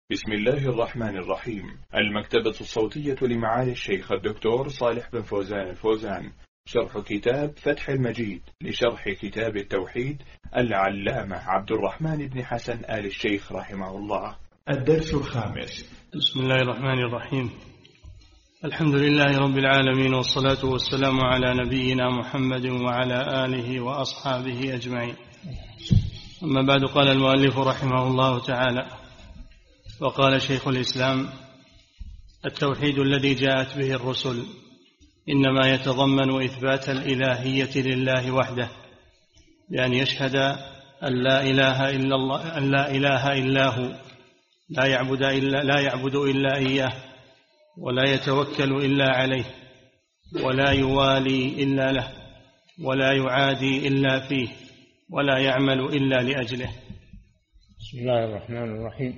بسم الله الرحمن الرحيم. المكتبة الصوتية لمعالي الشيخ الدكتور صالح بن فوزان الفوزان، شرح كتاب فتح المجيد لشرح كتاب التوحيد العلامة عبد الرحمن بن حسن آل الشيخ رحمه الله. الدرس الخامس. بسم الله الرحمن الرحيم. الحمد لله رب العالمين، والصلاة والسلام على نبينا محمد وعلى آله وأصحابه أجمعين. أما بعد، قال المؤلف رحمه الله تعالى: وقال شيخ الإسلام: التوحيد الذي جاءت به الرسل إنما يتضمن إثبات الإلهية لله وحده، بأن يشهد أن لا إله إلا هو، لا يعبد إلا إياه، ولا يتوكل إلا عليه، ولا يوالي إلا له، ولا يعادي إلا فيه، ولا يعمل إلا لأجله. بسم الله الرحمن الرحيم.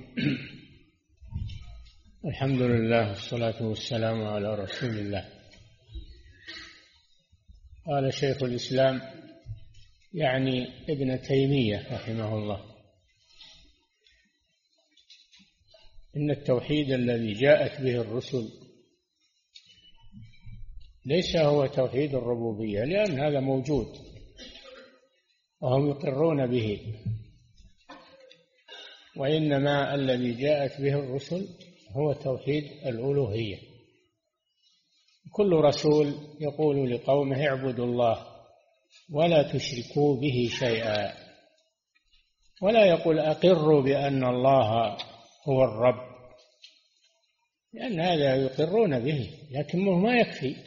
الحمد لله والصلاة والسلام على رسول الله. قال شيخ الإسلام يعني ابن تيمية رحمه الله: إن التوحيد الذي جاءت به الرسل ليس هو توحيد الربوبية، لأن هذا موجود وهم يقرون به، وإنما الذي جاءت به الرسل هو توحيد الألوهية. كل رسول يقول لقومه: اعبدوا الله ولا تشركوا به شيئا، ولا يقول أقروا بأن الله هو الرب، لأن هذا يقرون به، لكنه ما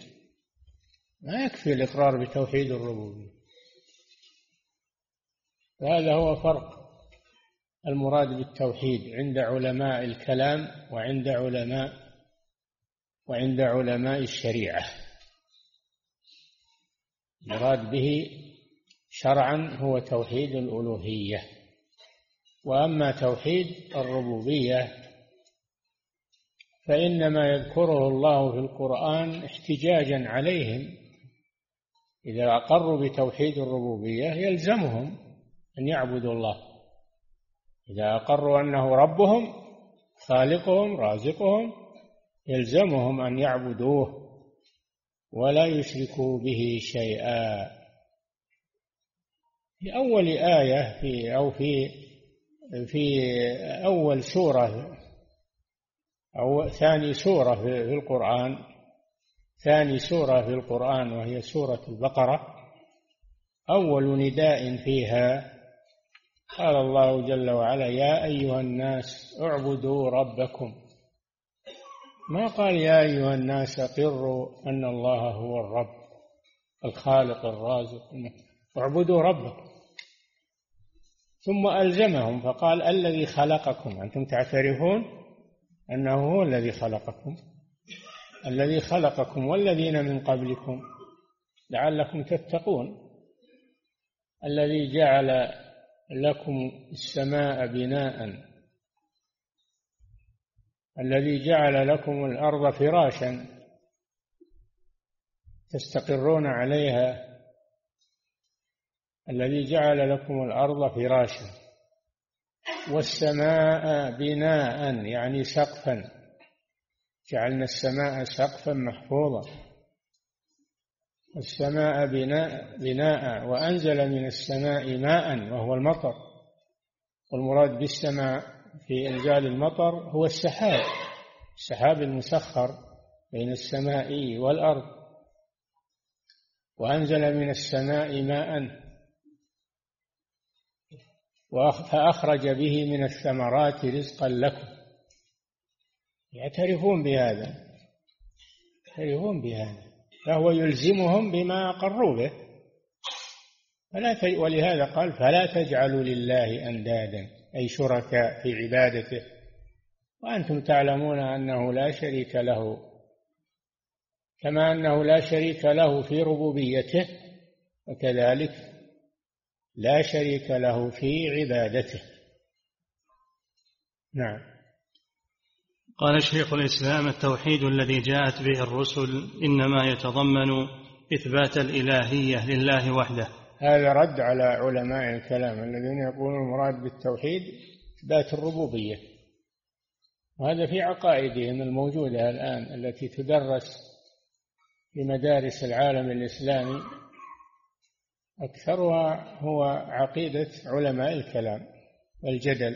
يكفي الإقرار بتوحيد الربوبية. وهذا هو فرق المراد بالتوحيد عند علماء الكلام وعند علماء الشريعة. المراد به شرعا هو توحيد الألوهية، وأما توحيد الربوبية فإنما يذكره الله في القرآن احتجاجا عليهم. إذا أقروا بتوحيد الربوبية يلزمهم أن يعبدوا الله، إذا أقروا أنه ربهم خالقهم رازقهم يلزمهم أن يعبدوه ولا يشركوا به شيئا. في أول آية في أول سورة أو ثاني سورة في القرآن، ثاني سورة في القرآن وهي سورة البقرة، أول نداء فيها قال الله جل وعلا: يا أيها الناس اعبدوا ربكم. ما قال يا أيها الناس أقروا أن الله هو الرب الخالق الرازق، اعبدوا ربكم. ثم ألزمهم فقال: الذي خلقكم، أنتم تعترفون أنه هو الذي خلقكم والذين من قبلكم لعلكم تتقون، الذي جعل لكم السماء بناء، الذي جعل لكم الأرض فراشا تستقرون عليها، الذي جعل لكم الأرض فراشا، والسماء بناء يعني سقفا، جعلنا السماء سقفا محفوظا، السماء بناء، وأنزل من السماء ماء وهو المطر. والمراد بالسماء في إنزال المطر هو السحاب المسخر بين السماء والأرض. وأنزل من السماء ماء فأخرج به من الثمرات رزقا لكم. يعترفون بهذا فهو يلزمهم بما أقروا به، ولهذا قال: فلا تجعلوا لله أندادا، أي شركاء في عبادته، وأنتم تعلمون أنه لا شريك له، كما أنه لا شريك له في ربوبيته، وكذلك لا شريك له في عبادته. نعم. قال شيخ الإسلام: التوحيد الذي جاءت به الرسل إنما يتضمن إثبات الإلهية لله وحده. هذا رد على علماء الكلام الذين يقولون المراد بالتوحيد إثبات الربوبية، وهذا في عقائدهم الموجودة الآن التي تدرس في مدارس العالم الإسلامي، أكثرها هو عقيدة علماء الكلام والجدل.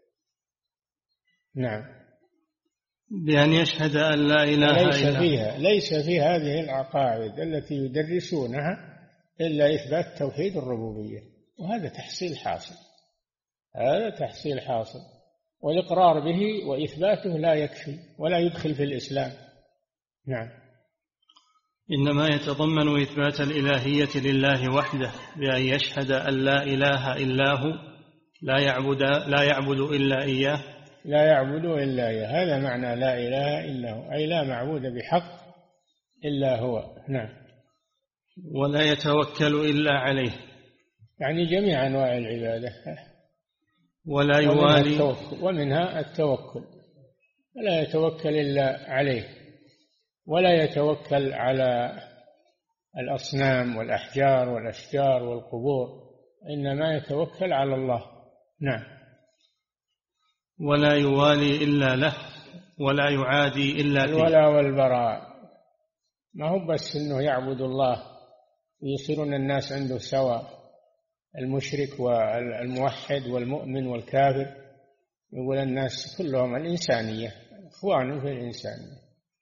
نعم. بأن يشهد أن لا إله إلا الله. ليس في هذه العقائد التي يدرسونها إلا إثبات توحيد الربوبية، وهذا تحصيل حاصل، هذا تحصيل حاصل، والإقرار به وإثباته لا يكفي ولا يدخل في الإسلام. نعم. إنما يتضمن إثبات الإلهية لله وحده بأن يشهد أن لا إله إلا هو، لا يعبد إلا إياه. لا يعبد إلا إياه، هذا معنى لا إله إلا هو، أي لا معبود بحق إلا هو. نعم. ولا يتوكل إلا عليه، يعني جميع أنواع العبادة. ولا يوالي، ومنها التوكل، ولا يتوكل إلا عليه، ولا يتوكل على الأصنام والأحجار والأشجار والقبور، إنما يتوكل على الله. نعم. ولا يوالي إلا له، ولا يعادي إلا فيه. الولاء والبراء ما هو بس إنه يعبد الله ويصيرون الناس عنده سواء، المشرك والموحد والمؤمن والكافر، يقول الناس كلهم الإنسانية، إخوان في الإنسانية.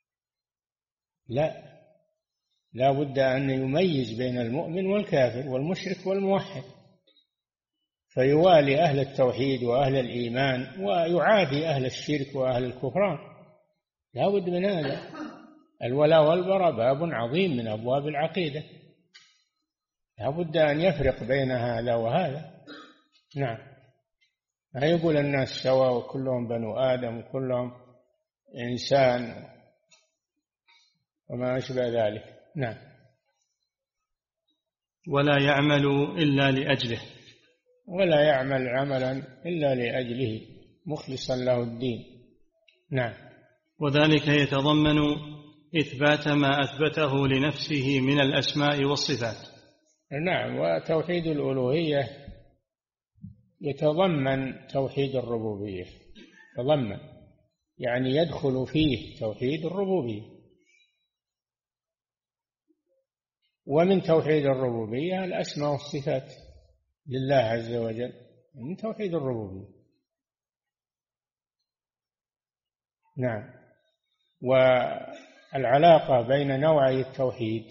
لا بد أن يميز بين المؤمن والكافر والمشرك والموحد، فيوالي أهل التوحيد وأهل الإيمان ويعادي أهل الشرك وأهل الكفران. لا بد من هذا. الولاء والبراء باب عظيم من أبواب العقيدة، لا بد أن يفرق بين هذا وهذا. نعم. ما يقول الناس سواء وكلهم بنو آدم وكلهم إنسان وما أشبه ذلك. نعم. ولا يعمل إلا لأجله، ولا يعمل عملا إلا لأجله مخلصا له الدين. نعم. وذلك يتضمن إثبات ما أثبته لنفسه من الأسماء والصفات. نعم. وتوحيد الألوهية يتضمن توحيد الربوبية، يتضمن يعني يدخل فيه توحيد الربوبية. ومن توحيد الربوبية الأسماء والصفات لله عز وجل، من توحيد الربوبية. نعم. والعلاقة بين نوعي التوحيد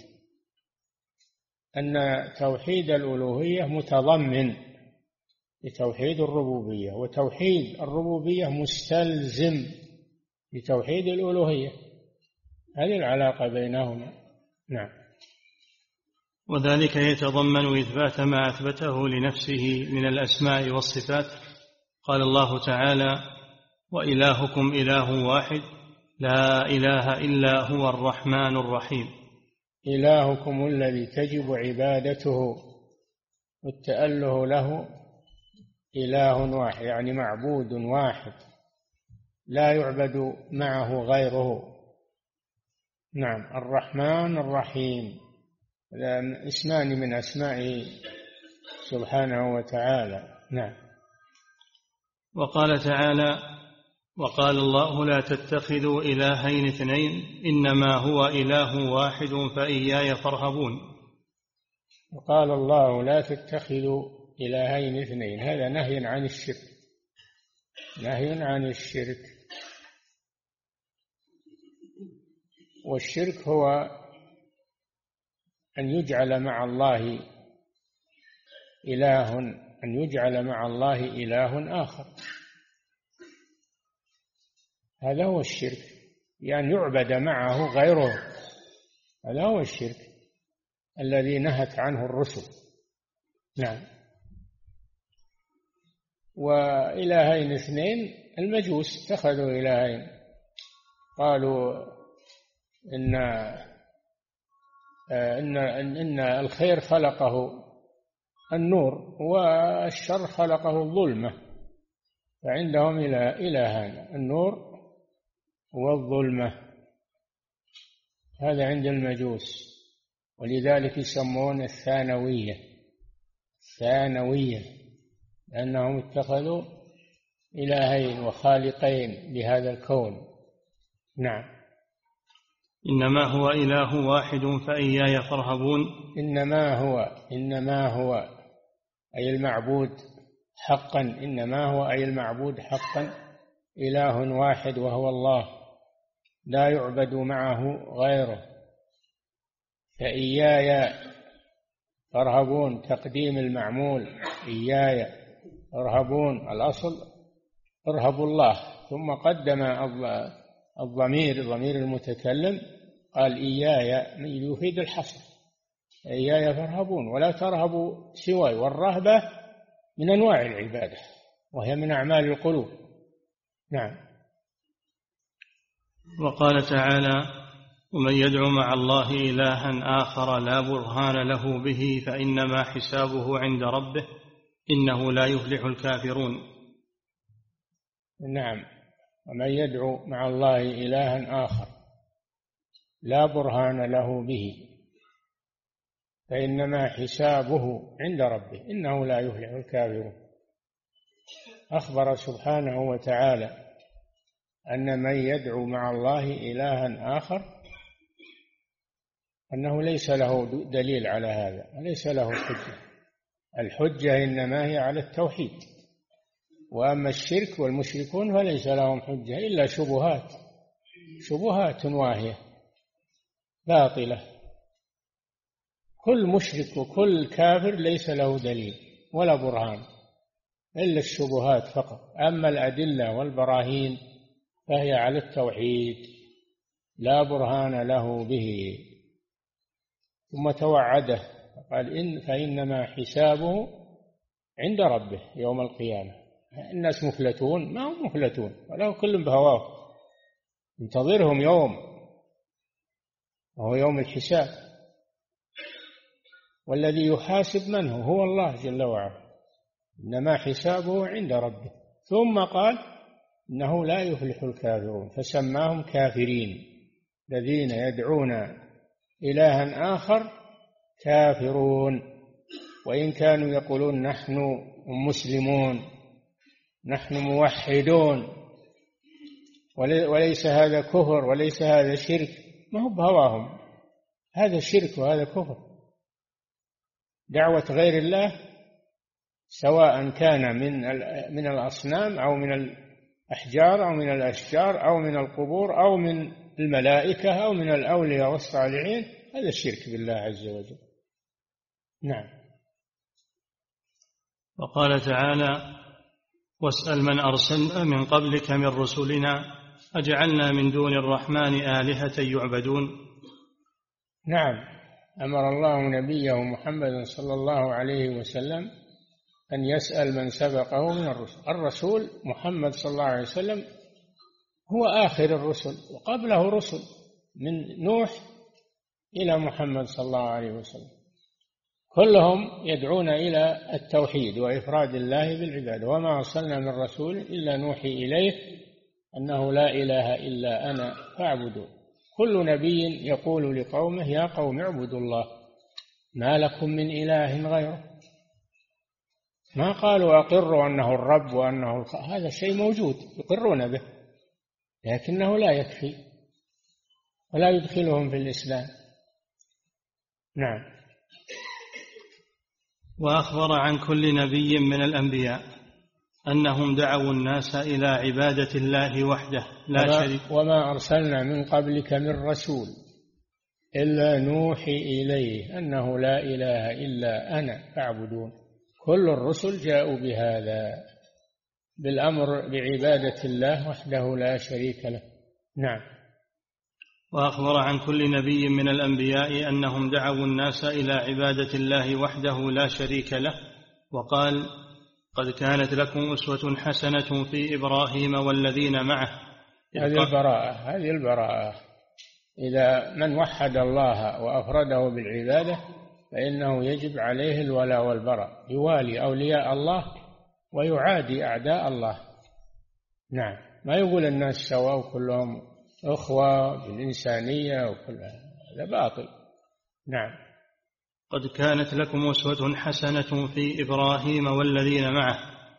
أن توحيد الألوهية متضمن لتوحيد الربوبية، وتوحيد الربوبية مستلزم لتوحيد الألوهية، هذه العلاقة بينهما. نعم. وذلك يتضمن إثبات ما أثبته لنفسه من الأسماء والصفات. قال الله تعالى: وإلهكم إله واحد لا إله إلا هو الرحمن الرحيم. إلهكم الذي تجب عبادته والتأله له إله واحد، يعني معبود واحد لا يعبد معه غيره. نعم. الرحمن الرحيم، اسمان من أسمائه سبحانه وتعالى. نعم. وقال تعالى: وقال الله لا تتخذوا إلهين اثنين إنما هو إله واحد فإياي فارهبون. وقال الله لا تتخذوا إلهين اثنين، هذا نهي عن الشرك، نهي عن الشرك. والشرك هو أن يجعل مع الله إله، أن يجعل مع الله إله آخر، هذا هو الشرك، يعني يعبد معه غيره، هذا هو الشرك الذي نهت عنه الرسل. نعم. وإلهين اثنين، المجوس اتخذوا إلهين، قالوا إن الخير خلقه النور والشر خلقه الظلمة، فعندهم إلهان، النور والظلمة، هذا عند المجوس، ولذلك يسمون الثانوية، لأنهم اتخذوا إلهين وخالقين لهذا الكون. نعم. إنما هو إله واحد فإياي فارهبون. إنما هو أي المعبود حقا، إنما هو أي المعبود حقا إله واحد وهو الله، لا يعبد معه غيره. فإياي فارهبون، تقديم المعمول، إياي فارهبون، الأصل ارهبوا الله، ثم قدم ضمير المتكلم، قال إياي يفيد الحصر، إياي فارهبون ولا ترهبوا سواي. والرهبة من أنواع العبادة وهي من أعمال القلوب. نعم. وقال تعالى: ومن يدعو مع الله إلها آخر لا برهان له به فإنما حسابه عند ربه إنه لا يفلح الكافرون. نعم. ومن يدعو مع الله إلها آخر لا برهان له به فإنما حسابه عند ربه إنه لا يفلح الكافرون. أخبر سبحانه وتعالى أن من يدعو مع الله إلها آخر أنه ليس له دليل على هذا، ليس له حجة. الحجة إنما هي على التوحيد، وأما الشرك والمشركون فليس لهم حجة إلا شبهات واهية باطلة. كل مشرك وكل كافر ليس له دليل ولا برهان إلا الشبهات فقط. أما الأدلة والبراهين فهي على التوحيد لا برهان له به. ثم توعده قال فإنما حسابه عند ربه يوم القيامة. الناس مفلتون؟ ما هم مفلتون، وله كل بهواه، انتظرهم يوم وهو يوم الحساب، والذي يحاسب من هو الله جل وعلا. إنما حسابه عند ربه. ثم قال إنه لا يفلح الكافرون، فسماهم كافرين. الذين يدعون إلها آخر كافرون، وإن كانوا يقولون نحن مسلمون، نحن موحدون، وليس هذا كفر وليس هذا شرك، ما هو بهواهم، هذا شرك وهذا كفر. دعوة غير الله سواء كان من الأصنام أو من الأحجار أو من الأشجار أو من القبور أو من الملائكة أو من الأولياء والصالحين، هذا الشرك بالله عز وجل. نعم. وقال تعالى: واسأل من أرسلنا من قبلك من رسلنا أجعلنا من دون الرحمن آلهة يعبدون. نعم. أمر الله نبيه محمد صلى الله عليه وسلم أن يسأل من سبقه من الرسل. الرسول محمد صلى الله عليه وسلم هو آخر الرسل، وقبله رسل من نوح إلى محمد صلى الله عليه وسلم، كلهم يدعون إلى التوحيد وإفراد الله بالعبادة. وما أرسلنا من رسول إلا نوحي إليه أنه لا إله إلا أنا فاعبدون. كل نبي يقول لقومه يا قوم اعبدوا الله ما لكم من إله غيره. ما قالوا أقروا أنه الرب وأنه هذا شيء موجود يقرون به، لكنه لا يكفي ولا يدخلهم في الإسلام. نعم. وأخبر عن كل نبي من الأنبياء أنهم دعوا الناس إلى عبادة الله وحده لا شريك. وما أرسلنا من قبلك من رسول إلا نوحي إليه أنه لا إله إلا أنا فاعبدون. كل الرسل جاءوا بهذا، بالأمر بعبادة الله وحده لا شريك له. نعم. وأخبر عن كل نبي من الأنبياء أنهم دعوا الناس إلى عبادة الله وحده لا شريك له، وقال: قد كانت لكم أسوة حسنة في إبراهيم والذين معه. هذه البراءة. إذا من وحد الله وأفرده بالعبادة فإنه يجب عليه الولاء والبراء، يوالي أولياء الله ويعادي أعداء الله. نعم. ما يقول الناس سواء كلهم أخوة بالإنسانية وكل هذا باطل. نعم. قد كانت لكم أسوة حسنة في إبراهيم والذين معه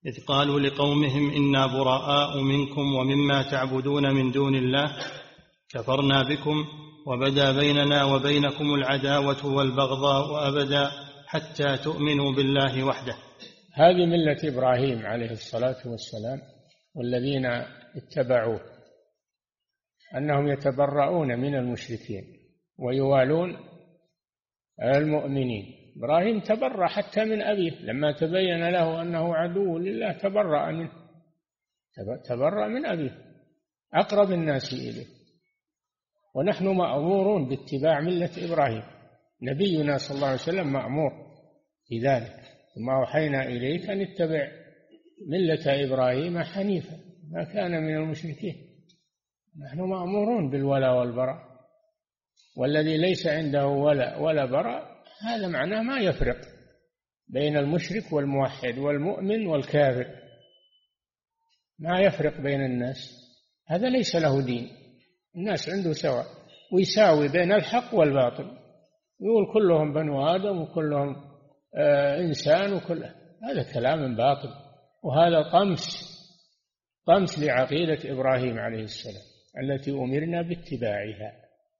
إذ قالوا لقومهم إنا براء منكم ومما تعبدون من دون الله كفرنا بكم وبدا بيننا وبينكم العداوة والبغضاء أبدا حتى تؤمنوا بالله وحده. هذه ملة إبراهيم عليه الصلاة والسلام والذين اتبعوه، أنهم يتبرؤون من المشركين ويوالون المؤمنين. إبراهيم تبرأ حتى من أبيه لما تبين له أنه عدو لله، تبرأ منه، تبرأ من أبيه أقرب الناس إليه. ونحن مأمورون باتباع ملة إبراهيم، نبينا صلى الله عليه وسلم مأمور بذلك، ثم أوحينا إليك أن اتبع ملة إبراهيم حنيفا ما كان من المشركين. نحن مأمورون بالولاء والبراء، والذي ليس عنده ولاء ولا براء هذا معناه ما يفرق بين المشرك والموحد والمؤمن والكافر، ما يفرق بين الناس، هذا ليس له دين. الناس عنده سواء ويساوي بين الحق والباطل، يقول كلهم بنو آدم وكلهم إنسان وكل هذا كلام باطل، وهذا طمس لعقيدة إبراهيم عليه السلام التي أمرنا باتباعها.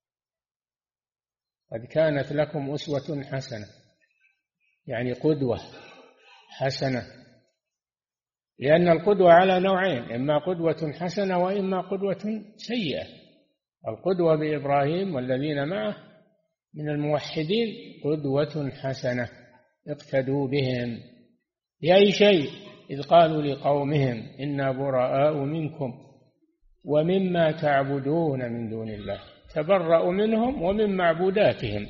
قد كانت لكم أسوة حسنة، يعني قدوة حسنة، لأن القدوة على نوعين، إما قدوة حسنة وإما قدوة سيئة. القدوة بإبراهيم والذين معه من الموحدين قدوة حسنة اقتدوا بهم بأي شيء، إذ قالوا لقومهم إنا براء منكم ومما تعبدون من دون الله، تبرأوا منهم ومن معبوداتهم.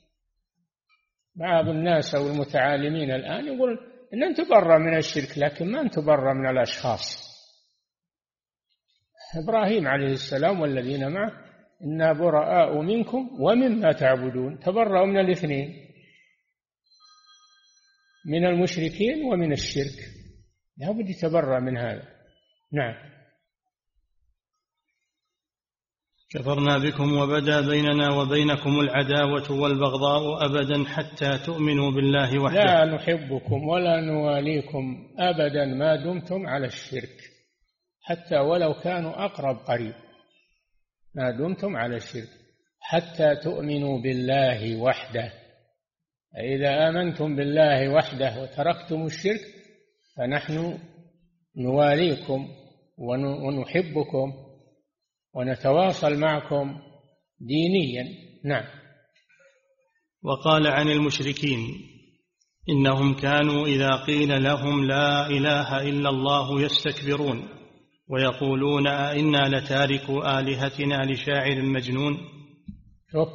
بعض الناس أو المتعالمين الآن يقول إن نتبرأ من الشرك، لكن ما نتبرأ من الأشخاص. إبراهيم عليه السلام والذين معه إنا براء منكم ومما تعبدون، تبرأوا من الاثنين، من المشركين ومن الشرك، لا بد يتبرأ من هذا. نعم. كفرنا بكم وبدا بيننا وبينكم العداوة والبغضاء أبدا حتى تؤمنوا بالله وحده. لا نحبكم ولا نواليكم أبدا ما دمتم على الشرك، حتى ولو كانوا أقرب قريب، ما دمتم على الشرك حتى تؤمنوا بالله وحده. إذا آمنتم بالله وحده وتركتم الشرك فنحن نواليكم ونحبكم ونتواصل معكم دينيا. نعم. وقال عن المشركين إنهم كانوا إذا قيل لهم لا إله إلا الله يستكبرون ويقولون أئنا لتاركوا آلهتنا لشاعر مجنون. شوف،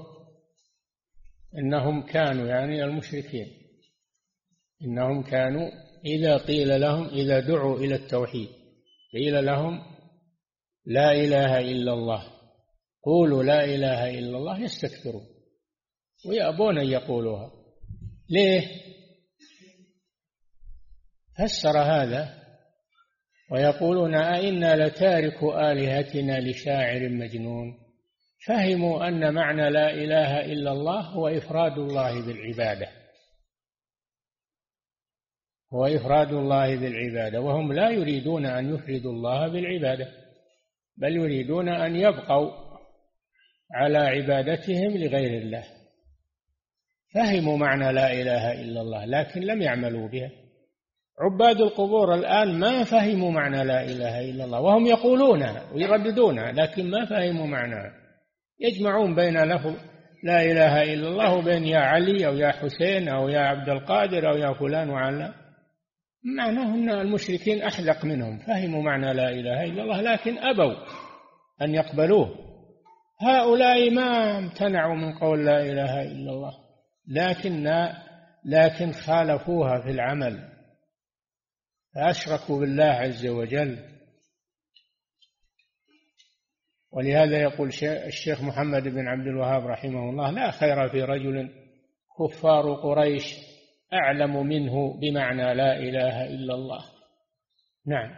إنهم كانوا يعني المشركين، إنهم كانوا إذا قيل لهم، إذا دعوا إلى التوحيد قيل لهم لا إله إلا الله، قولوا لا إله إلا الله، يستكبرون ويأبون أن يقولوها. ليه؟ فسر هذا ويقولون أئنا لتاركوا آلهتنا لشاعر مجنون. فهموا أن معنى لا إله إلا الله هو إفراد الله بالعبادة، هو إفراد الله بالعبادة، وهم لا يريدون أن يفردوا الله بالعبادة، بل يريدون أن يبقوا على عبادتهم لغير الله. فهموا معنى لا إله إلا الله لكن لم يعملوا بها. عباد القبور الآن ما فهموا معنى لا إله إلا الله، وهم يقولونها ويرددونها لكن ما فهموا معناها. يجمعون بين لفظ لا إله إلا الله وبين يا علي أو يا حسين أو يا عبد القادر أو يا فلان وعلان. معناه أن المشركين أحذق منهم، فهموا معنى لا إله إلا الله لكن أبوا أن يقبلوه. هؤلاء ما امتنعوا من قول لا إله إلا الله لكن خالفوها في العمل، فأشركوا بالله عز وجل. ولهذا يقول الشيخ محمد بن عبد الوهاب رحمه الله لا خير في رجل كفار قريش أعلم منه بمعنى لا إله إلا الله. نعم.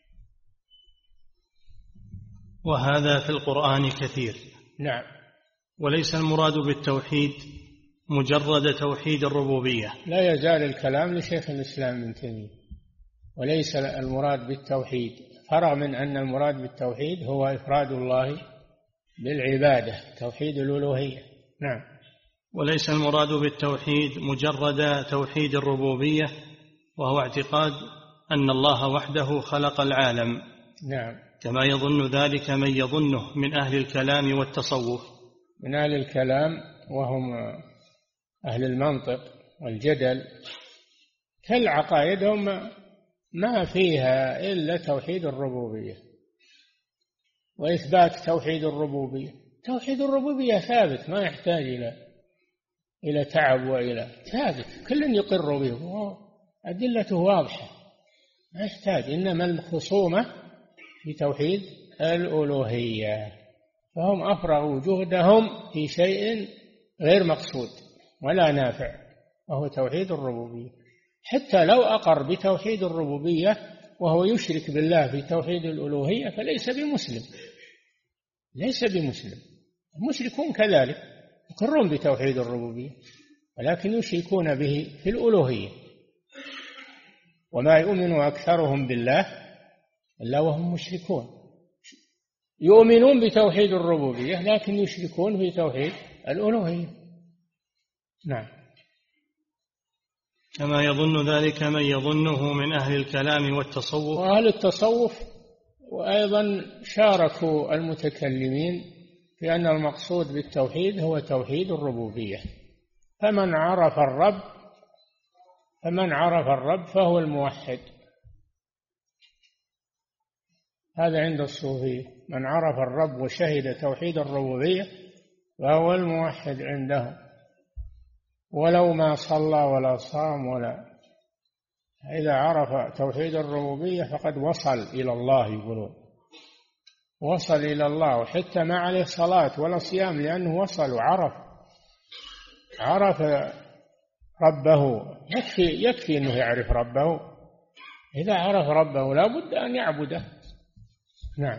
وهذا في القرآن كثير. نعم. وليس المراد بالتوحيد مجرد توحيد الربوبية. لا يزال الكلام لشيخ الإسلام ابن تيمية وليس المراد بالتوحيد، فرغ من أن المراد بالتوحيد هو إفراد الله بالعبادة، توحيد الألوهية. نعم. وليس المراد بالتوحيد مجرد توحيد الربوبية، وهو اعتقاد أن الله وحده خلق العالم. نعم. كما يظن ذلك من يظنه من أهل الكلام والتصوف. من أهل الكلام وهم أهل المنطق والجدل، كل عقائدهم ما فيها إلا توحيد الربوبية وإثبات توحيد الربوبية. توحيد الربوبية ثابت، ما يحتاج إلى تعب وإلى ثابت، كل يقر به، أدلته واضحة، ما يحتاج. إنما الخصومة في توحيد الألوهية، فهم أفرغوا جهدهم في شيء غير مقصود ولا نافع، وهو توحيد الربوبية. حتى لو أقر بتوحيد الربوبية وهو يشرك بالله في توحيد الألوهية فليس بمسلم، ليس بمسلم. المشركون كذلك يقرون بتوحيد الربوبية ولكن يشركون به في الألوهية. وما يؤمن أكثرهم بالله إلا وهم مشركون، يؤمنون بتوحيد الربوبية لكن يشركون في توحيد الألوهية. نعم. كما يظن ذلك من يظنه من أهل الكلام والتصوف. وأهل التصوف وأيضا شاركوا المتكلمين في أن المقصود بالتوحيد هو توحيد الربوبية. فمن عرف الرب فهو الموحد، هذا عند الصوفية. من عرف الرب وشهد توحيد الربوبية فهو الموحد عندهم، ولو ما صلى ولا صام إذا عرف توحيد الربوبية فقد وصل إلى الله، يقولون وصل إلى الله، وحتى ما عليه صلاة ولا صيام لأنه وصل وعرف ربه. يكفي أنه يعرف ربه، إذا عرف ربه لا بد أن يعبده. نعم.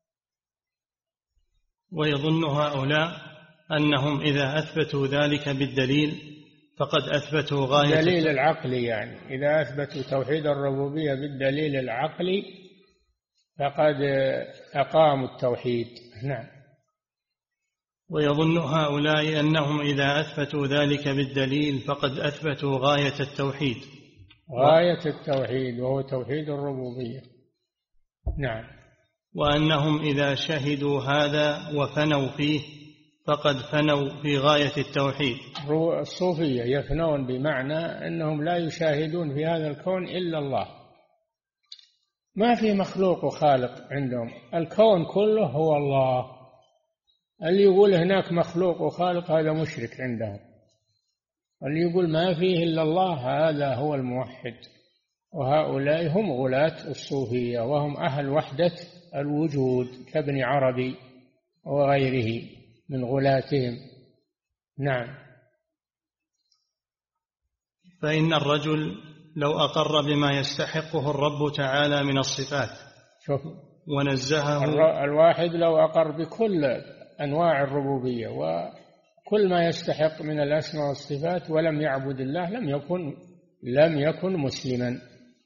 ويظن هؤلاء أنهم إذا أثبتوا ذلك بالدليل فقد أثبتوا غاية الدليل العقلي، يعني إذا أثبتوا توحيد الربوبية بالدليل العقلي فقد أقاموا التوحيد. نعم. ويظن هؤلاء أنهم إذا أثبتوا ذلك بالدليل فقد أثبتوا غاية التوحيد، غاية التوحيد وهو توحيد الربوبية. نعم. وأنهم إذا شهدوا هذا وفنوا فيه فقد فنوا في غاية التوحيد. الصوفية يفنون بمعنى أنهم لا يشاهدون في هذا الكون إلا الله، ما في مخلوق وخالق عندهم، الكون كله هو الله. اللي يقول هناك مخلوق وخالق هذا مشرك عندهم، واللي يقول ما فيه إلا الله هذا هو الموحد. وهؤلاء هم غلاة الصوفية، وهم أهل وحدة الوجود كابن عربي وغيره من غلاتهم. نعم. فإن الرجل لو أقر بما يستحقه الرب تعالى من الصفات ونزهه، الواحد لو أقر بكل أنواع الربوبية وكل ما يستحق من الأسماء والصفات ولم يعبد الله لم يكن مسلما،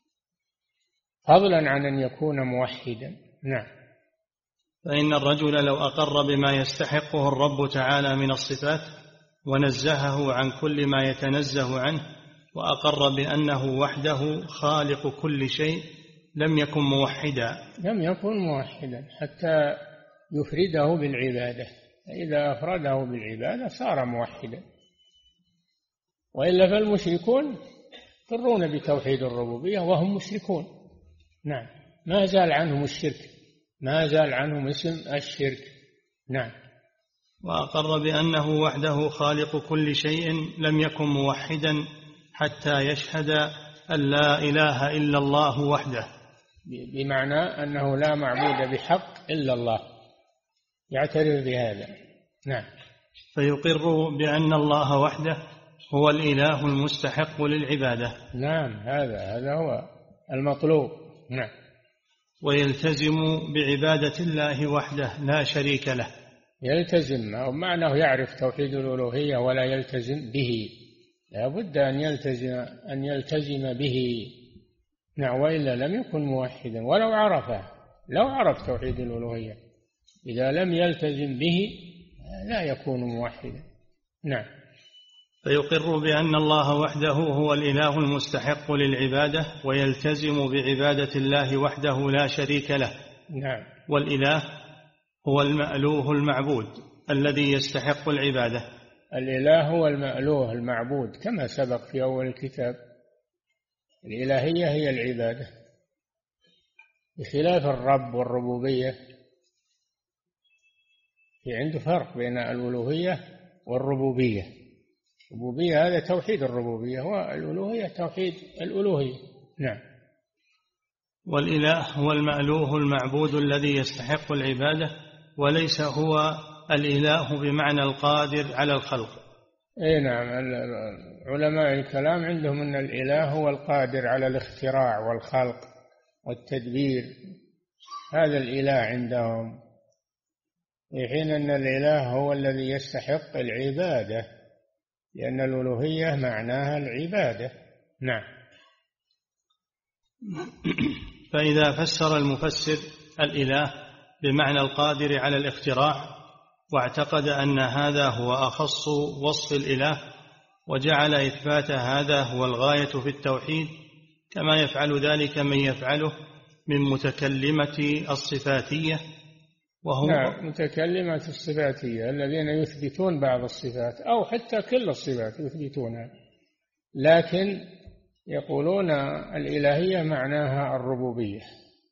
فضلا عن أن يكون موحدا. نعم. فإن الرجل لو أقر بما يستحقه الرب تعالى من الصفات ونزهه عن كل ما يتنزه عنه وأقر بأنه وحده خالق كل شيء لم يكن موحدا حتى يفرده بالعبادة. إذا أفرده بالعبادة صار موحدا، وإلا فالمشركون يقرون بتوحيد الربوبية وهم مشركون. نعم. ما زال عنهم الشرك، ما زال عنهم اسم الشرك. نعم. وأقر بأنه وحده خالق كل شيء لم يكن موحدا حتى يشهد أن لا إله إلا الله وحده، بمعنى أنه لا معبود بحق إلا الله، يعترف بهذا. نعم. فيقر بأن الله وحده هو الإله المستحق للعبادة. نعم. هذا هو المطلوب. نعم. ويلتزم بعبادة الله وحده لا شريك له. يلتزم معناه يعرف توحيد الألوهية ولا يلتزم به، لا بد أن يلتزم به نعم، وإلا لم يكن موحدا ولو عرفه، لو عرف توحيد الألوهية إذا لم يلتزم به لا يكون موحدا. نعم. فيقر بأن الله وحده هو الإله المستحق للعبادة ويلتزم بعبادة الله وحده لا شريك له. نعم. والإله هو المألوه المعبود الذي يستحق العبادة. الإله هو المألوه المعبود كما سبق في أول الكتاب، الإلهية هي العبادة، بخلاف الرب والربوبية. في عنده فرق بين الألوهية والربوبية. الربوبية هذا توحيد الربوبية، والألوهية توحيد الألوهية. نعم. والإله هو المألوه المعبود الذي يستحق العبادة، وليس هو الإله بمعنى القادر على الخلق. اي نعم، علماء الكلام عندهم أن الإله هو القادر على الاختراع والخلق والتدبير، هذا الإله عندهم، في حين أن الإله هو الذي يستحق العبادة، لأن الألوهية معناها العبادة. نعم. فإذا فسر المفسر الإله بمعنى القادر على الاختراع واعتقد أن هذا هو أخص وصف الإله، وجعل إثبات هذا هو الغاية في التوحيد، كما يفعل ذلك من يفعله من متكلمة الصفاتية، وهو نعم، متكلمة الصفاتية الذين يثبتون بعض الصفات أو حتى كل الصفات يثبتونها، لكن يقولون الإلهية معناها الربوبية.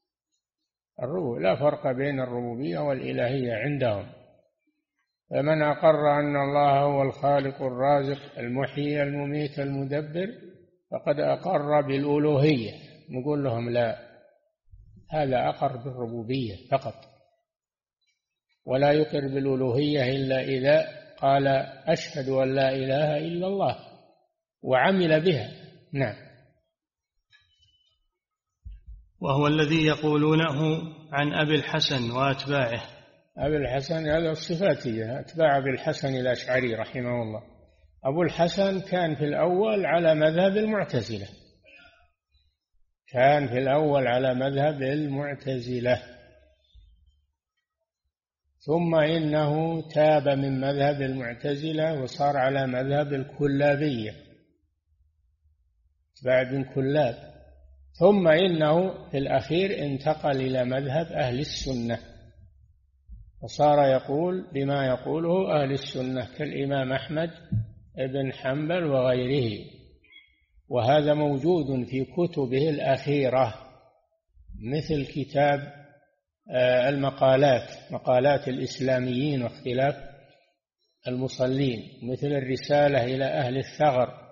لا فرق بين الربوبية والإلهية عندهم. فمن أقر أن الله هو الخالق الرازق المحيي المميت المدبر فقد أقر بالألوهية. نقول لهم لا، هذا أقر بالربوبية فقط، ولا يقر بالألوهية إلا إذا قال أشهد أن لا إله إلا الله وعمل بها. نعم. وهو الذي يقولونه عن أبي الحسن وأتباعه. أبي الحسن هذا الصفاتية، أتباع أبي الحسن الأشعري رحمه الله. أبو الحسن كان في الأول على مذهب المعتزلة، كان في الأول على مذهب المعتزلة، ثم إنه تاب من مذهب المعتزلة وصار على مذهب الكلابية، اتباع ابن كلاب، ثم إنه في الأخير انتقل إلى مذهب أهل السنة، وصار يقول بما يقوله أهل السنة كالإمام أحمد بن حنبل وغيره. وهذا موجود في كتبه الأخيرة، مثل كتاب المقالات، مقالات الإسلاميين واختلاف المصلين، مثل الرسالة إلى أهل الثغر،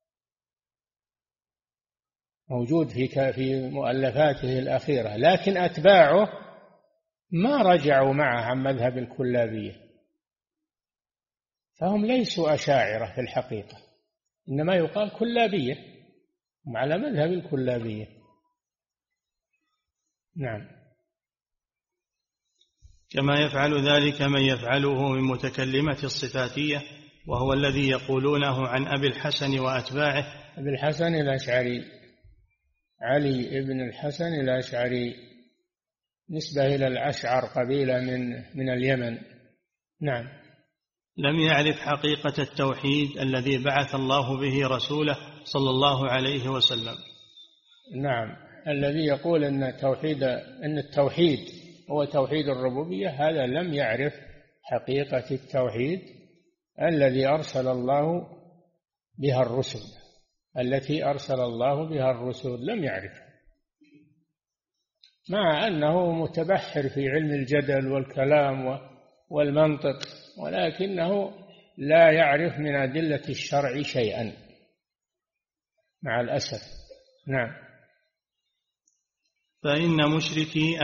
موجود في مؤلفاته الأخيرة. لكن أتباعه ما رجعوا معه عن مذهب الكلابية، فهم ليسوا أشاعرة في الحقيقة، إنما يقال كلابية، هم على مذهب الكلابية. نعم. كما يفعل ذلك من يفعله من متكلمة الصفاتية، وهو الذي يقولونه عن أبي الحسن وأتباعه. أبي الحسن الأشعري علي ابن الحسن الأشعري، نسبة إلى الأشعر، قبيلة من اليمن. نعم. لم يعرف حقيقة التوحيد الذي بعث الله به رسوله صلى الله عليه وسلم. نعم، الذي يقول أن التوحيد هو توحيد الربوبية، هذا لم يعرف حقيقة التوحيد الذي أرسل الله بها الرسل، التي أرسل الله بها الرسل لم يعرف، مع أنه متبحر في علم الجدل والكلام والمنطق، ولكنه لا يعرف من أدلة الشرع شيئا مع الأسف. نعم. فإن مشركي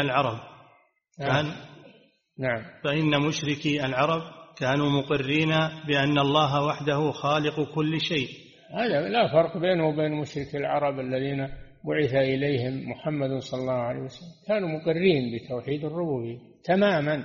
العرب كانوا مقرين بأن الله وحده خالق كل شيء. هذا لا فرق بينه وبين مشرك العرب الذين بعث إليهم محمد صلى الله عليه وسلم، كانوا مقرين بتوحيد الربوبية تماما،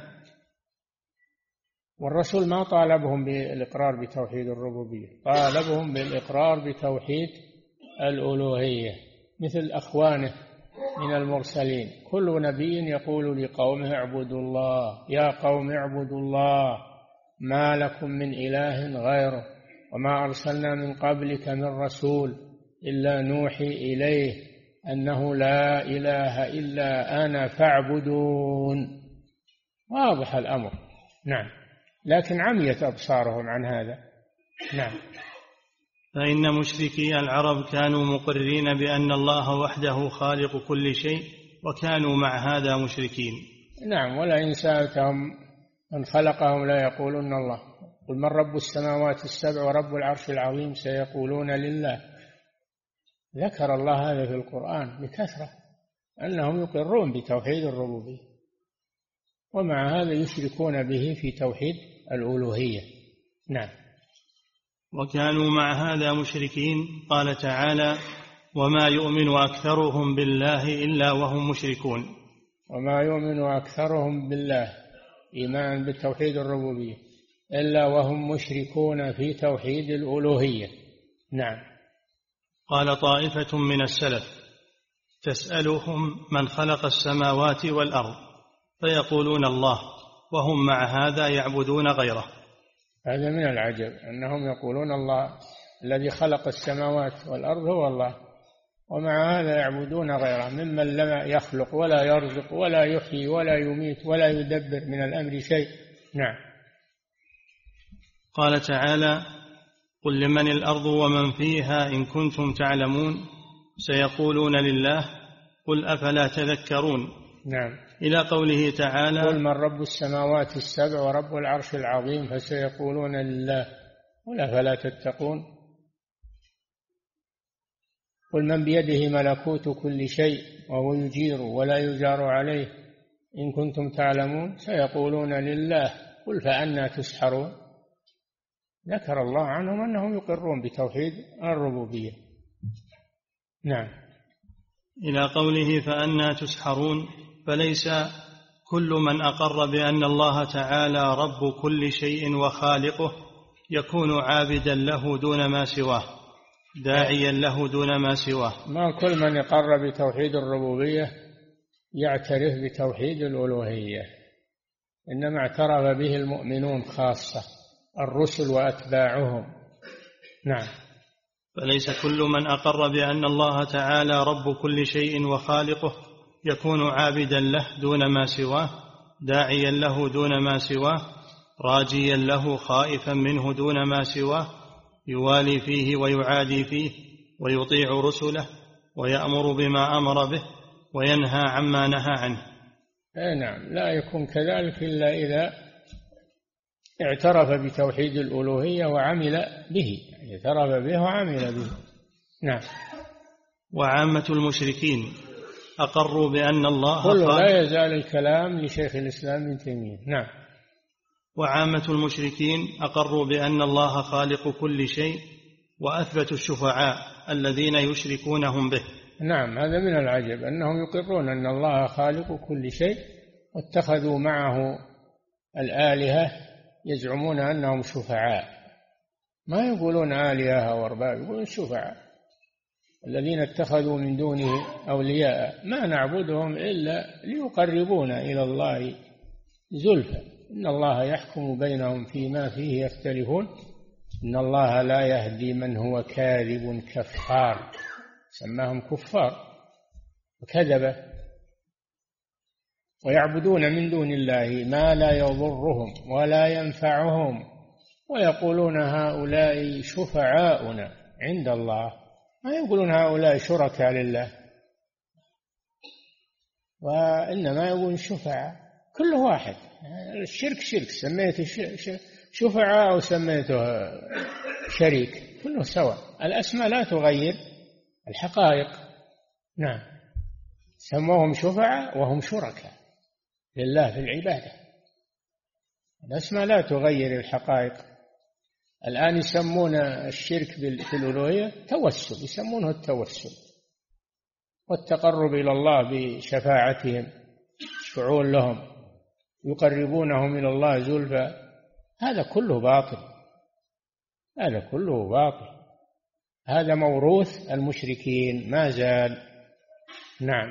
والرسول ما طالبهم بالإقرار بتوحيد الربوبية، طالبهم بالإقرار بتوحيد الألوهية. مثل أخوانه من المرسلين. كل نبي يقول لقومه اعبدوا الله، يا قوم اعبدوا الله ما لكم من إله غيره وما أرسلنا من قبلك من رسول إلا نوحي إليه أنه لا إله إلا أنا فاعبدون. واضح الأمر. نعم، لكن عميت أبصارهم عن هذا. نعم. فإن مشركي العرب كانوا مقرين بأن الله وحده خالق كل شيء، وكانوا مع هذا مشركين. نعم، ولئن سألتهم من خلقهم لا يقولون الله، قل من رب السماوات السبع ورب العرش العظيم سيقولون لله. ذكر الله هذا في القرآن بكثرة، أنهم يقرون بتوحيد الربوبية، ومع هذا يشركون به في توحيد الألوهية. نعم. وكانوا مع هذا مشركين. قال تعالى: وما يؤمن أكثرهم بالله إلا وهم مشركون. وما يؤمن أكثرهم بالله، إيمان بالتوحيد الربوبية، إلا وهم مشركون في توحيد الألوهية. نعم. قال طائفة من السلف: تسألهم من خلق السماوات والأرض فيقولون الله، وهم مع هذا يعبدون غيره. هذا من العجب أنهم يقولون الله الذي خلق السماوات والأرض هو الله، ومع هذا يعبدون غيره ممن لا يخلق ولا يرزق ولا يحيي ولا يميت ولا يدبر من الأمر شيء. نعم. قال تعالى: قل لمن الأرض ومن فيها إن كنتم تعلمون سيقولون لله قل أفلا تذكرون. نعم. إلى قوله تعالى: قل من رب السماوات السبع ورب العرش العظيم فسيقولون لله قل أفلا تتقون. قل من بيده ملكوت كل شيء وهو يجير ولا يجار عليه إن كنتم تعلمون سيقولون لله قل فأنى تسحرون. ذكر الله عنهم أنهم يقرون بتوحيد الربوبية. نعم. إلى قوله فأنى تسحرون. فليس كل من أقر بأن الله تعالى رب كل شيء وخالقه يكون عابدا له دون ما سواه، داعيا له دون ما سواه. ما كل من يقر بتوحيد الربوبية يعترف بتوحيد الألوهية، إنما اعترف به المؤمنون خاصة، الرسل وأتباعهم. نعم. فليس كل من أقر بأن الله تعالى رب كل شيء وخالقه يكون عابدا له دون ما سواه، داعيا له دون ما سواه، راجيا له خائفا منه دون ما سواه، يوالي فيه ويعادي فيه، ويطيع رسله، ويأمر بما أمر به، وينهى عما نهى عنه. نعم، لا يكون كذلك إلا إذا اعترف بتوحيد الألوهية وعمل به، اعترف به وعمل به. نعم. وعامة المشركين أقروا بأن الله كله لا يزال الكلام لشيخ الإسلام ابن تيمية. نعم. وعامة المشركين أقروا بأن الله خالق كل شيء، وأثبتوا الشفعاء الذين يشركونهم به. نعم، هذا من العجب أنهم يقرون أن الله خالق كل شيء، واتخذوا معه الآلهة يزعمون أنهم شفعاء. ما يقولون آلهة وأرباب، يقولون شفعاء. الذين اتخذوا من دونه أولياء ما نعبدهم إلا ليقربونا إلى الله زلفى، إن الله يحكم بينهم فيما فيه يختلفون، إن الله لا يهدي من هو كاذب كفار. سماهم كفار وكذبة. ويعبدون من دون الله ما لا يضرهم ولا ينفعهم، ويقولون هؤلاء شفعاؤنا عند الله، ما يقولون هؤلاء شركاء لله، وإنما يقولون شفعاء. كله واحد، الشرك شرك، سميته شفعاء أو سميته شريك، كله سواء. الأسماء لا تغير الحقائق. نعم. سموهم شفعاء وهم شركاء لله في العبادة. الأسماء لا تغير الحقائق. الآن يسمون الشرك في الألوهية توسل، يسمونه التوسل والتقرب إلى الله بشفاعتهم، يشفعون لهم يقربونهم إلى الله زلفى. هذا كله باطل، هذا كله باطل. هذا موروث المشركين ما زال. نعم.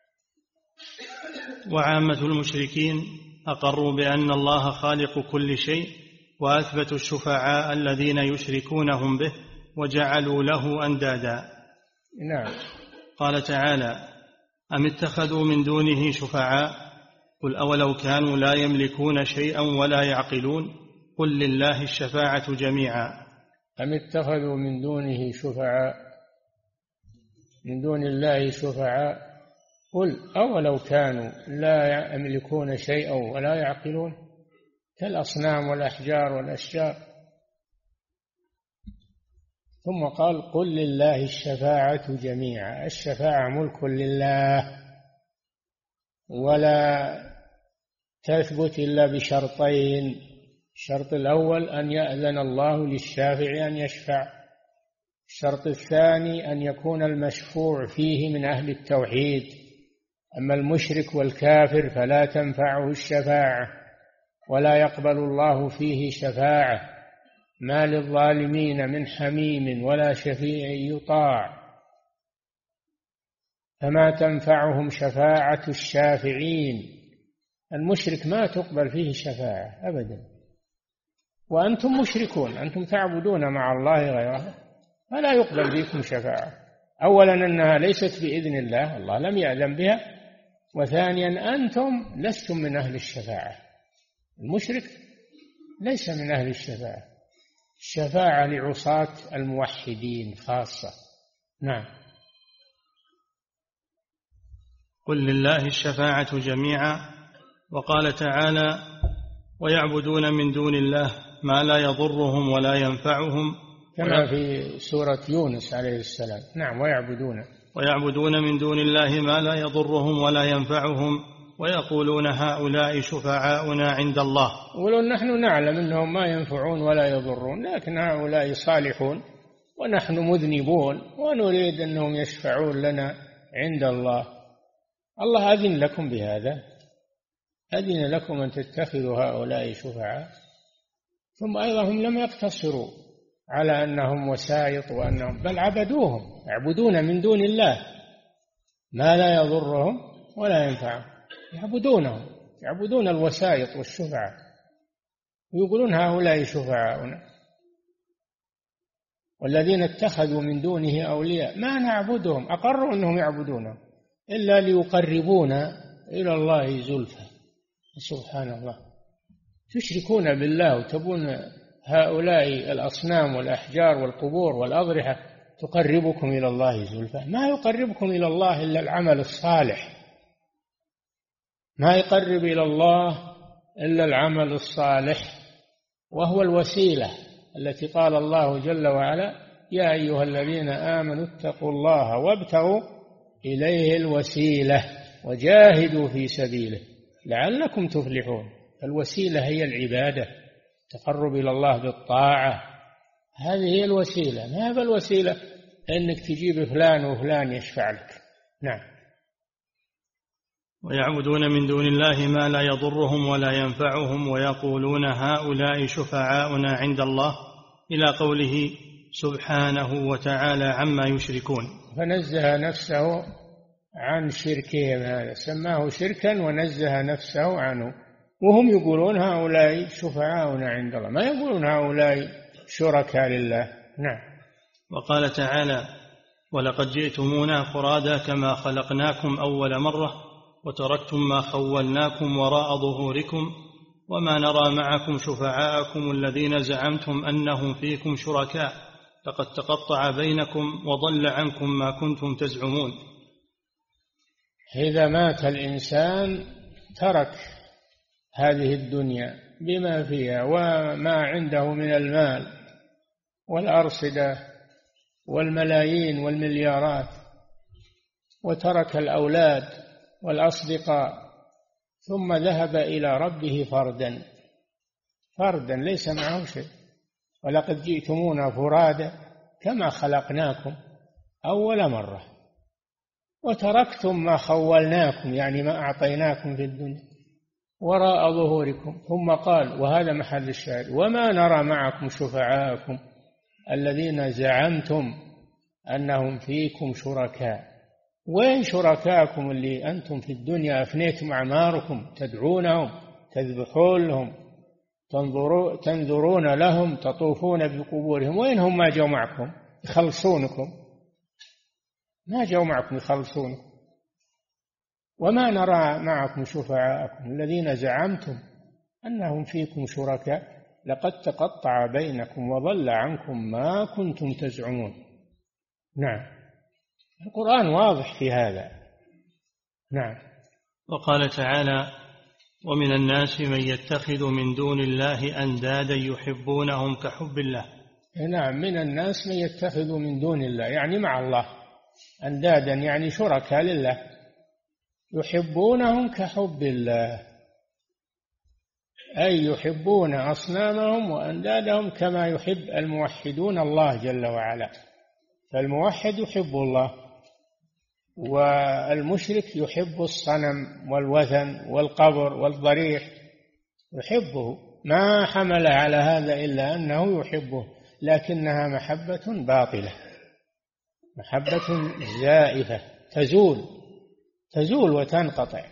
وعامة المشركين أقروا بأن الله خالق كل شيء، وأثبتوا الشفعاء الذين يشركونهم به وجعلوا له أندادا. نعم. قال تعالى: أم اتخذوا من دونه شفعاء قل أولو كانوا لا يملكون شيئا ولا يعقلون قل لله الشفاعة جميعا. أم اتخذوا من دونه شفعاء، من دون الله شفعاء، قل أولو كانوا لا يملكون شيئا ولا يعقلون، كالأصنام والأحجار والأشجار. ثم قال: قل لله الشفاعة جميعا. الشفاعة ملك لله، ولا تثبت إلا بشرطين: الشرط الأول أن يأذن الله للشافع أن يشفع، الشرط الثاني أن يكون المشفوع فيه من أهل التوحيد. أما المشرك والكافر فلا تنفعه الشفاعة، ولا يقبل الله فيه شفاعة. ما للظالمين من حميم ولا شفيع يطاع، فما تنفعهم شفاعة الشافعين. المشرك ما تقبل فيه شفاعة أبدا. وأنتم مشركون، أنتم تعبدون مع الله غيره، فلا يقبل فيكم شفاعة. أولا أنها ليست بإذن الله، الله لم يأذن بها. وثانيا أنتم لستم من أهل الشفاعة، المشرك ليس من أهل الشفاعة. الشفاعة لعصاة الموحدين خاصة. نعم. قل لله الشفاعة جميعا. وقال تعالى: ويعبدون من دون الله ما لا يضرهم ولا ينفعهم، كما في سورة يونس عليه السلام. نعم. ويعبدون من دون الله ما لا يضرهم ولا ينفعهم ويقولون هؤلاء شفعاؤنا عند الله. ولو نحن نعلم أنهم ما ينفعون ولا يضرون، لكن هؤلاء صالحون ونحن مذنبون ونريد أنهم يشفعون لنا عند الله. الله أذن لكم بهذا، أذن لكم أن تتخذوا هؤلاء شفعاء. ثم أيضا هم لم يقتصروا على أنهم وسائط وأنهم، بل عبدوهم، يعبدون من دون الله ما لا يضرهم ولا ينفعهم، يعبدونهم، يعبدون الوسائط والشفعاء، ويقولون هؤلاء شفعاؤنا. والذين اتخذوا من دونه أولياء ما نعبدهم، أقروا أنهم يعبدونهم إلا ليقربونا إلى الله زلفى. سبحان الله، تشركون بالله وتبون هؤلاء الأصنام والأحجار والقبور والأضرحة تقربكم إلى الله زلفى. ما يقربكم إلى الله إلا العمل الصالح، ما يقرب إلى الله إلا العمل الصالح، وهو الوسيلة التي قال الله جل وعلا: يا أيها الذين آمنوا اتقوا الله وابتغوا إليه الوسيلة وجاهدوا في سبيله لعلكم تفلحون. الوسيلة هي العبادة، تقرب إلى الله بالطاعة، هذه هي الوسيلة. ما هي الوسيلة أنك تجيب فلان وفلان يشفع لك. نعم. ويعبدون من دون الله ما لا يضرهم ولا ينفعهم ويقولون هؤلاء شفعاؤنا عند الله، إلى قوله سبحانه وتعالى عما يشركون. فنزه نفسه عن شركهم، هذا سماه شركا ونزه نفسه عنه. وهم يقولون هؤلاء شفعاؤنا عند الله، ما يقولون هؤلاء شركاء لله. نعم. وقال تعالى: ولقد جئتمونا فرادا كما خلقناكم أول مرة وتركتم ما خولناكم وراء ظهوركم وما نرى معكم شفعاءكم الذين زعمتم أنهم فيكم شركاء لقد تقطع بينكم وضل عنكم ما كنتم تزعمون. إذا مات الإنسان ترك هذه الدنيا بما فيها وما عنده من المال والأرصدة والملايين والمليارات، وترك الأولاد والأصدقاء، ثم ذهب إلى ربه فردا ليس معه شيء. ولقد جئتمونا فرادا كما خلقناكم أول مرة وتركتم ما خولناكم، يعني ما أعطيناكم في الدنيا، وراء ظهوركم. ثم قال، وهذا محل الشاهد: وما نرى معكم شفعاءكم الذين زعمتم أنهم فيكم شركاء. وين شركاءكم اللي أنتم في الدنيا أفنيتم أعماركم تدعونهم تذبحون لهم تنذرون لهم تطوفون بقبورهم؟ وين هم ما جاءوا معكم يخلصونكم؟ ما جاءوا معكم يخلصونكم. وما نرى معكم شفعاءكم الذين زعمتم أنهم فيكم شركاء لقد تقطع بينكم وضل عنكم ما كنتم تزعمون. نعم، القرآن واضح في هذا. نعم. وقال تعالى: ومن الناس من يتخذ من دون الله أندادا يحبونهم كحب الله. نعم، من الناس من يتخذ من دون الله يعني مع الله أندادا يعني شركاء لله، يحبونهم كحب الله، أي يحبون أصنامهم وأندادهم كما يحب الموحدون الله جل وعلا. فالموحد يحب الله، والمشرك يحب الصنم والوثن والقبر والضريح، يحبه، ما حمل على هذا إلا أنه يحبه، لكنها محبة باطلة، محبة زائفة تزول وتنقطع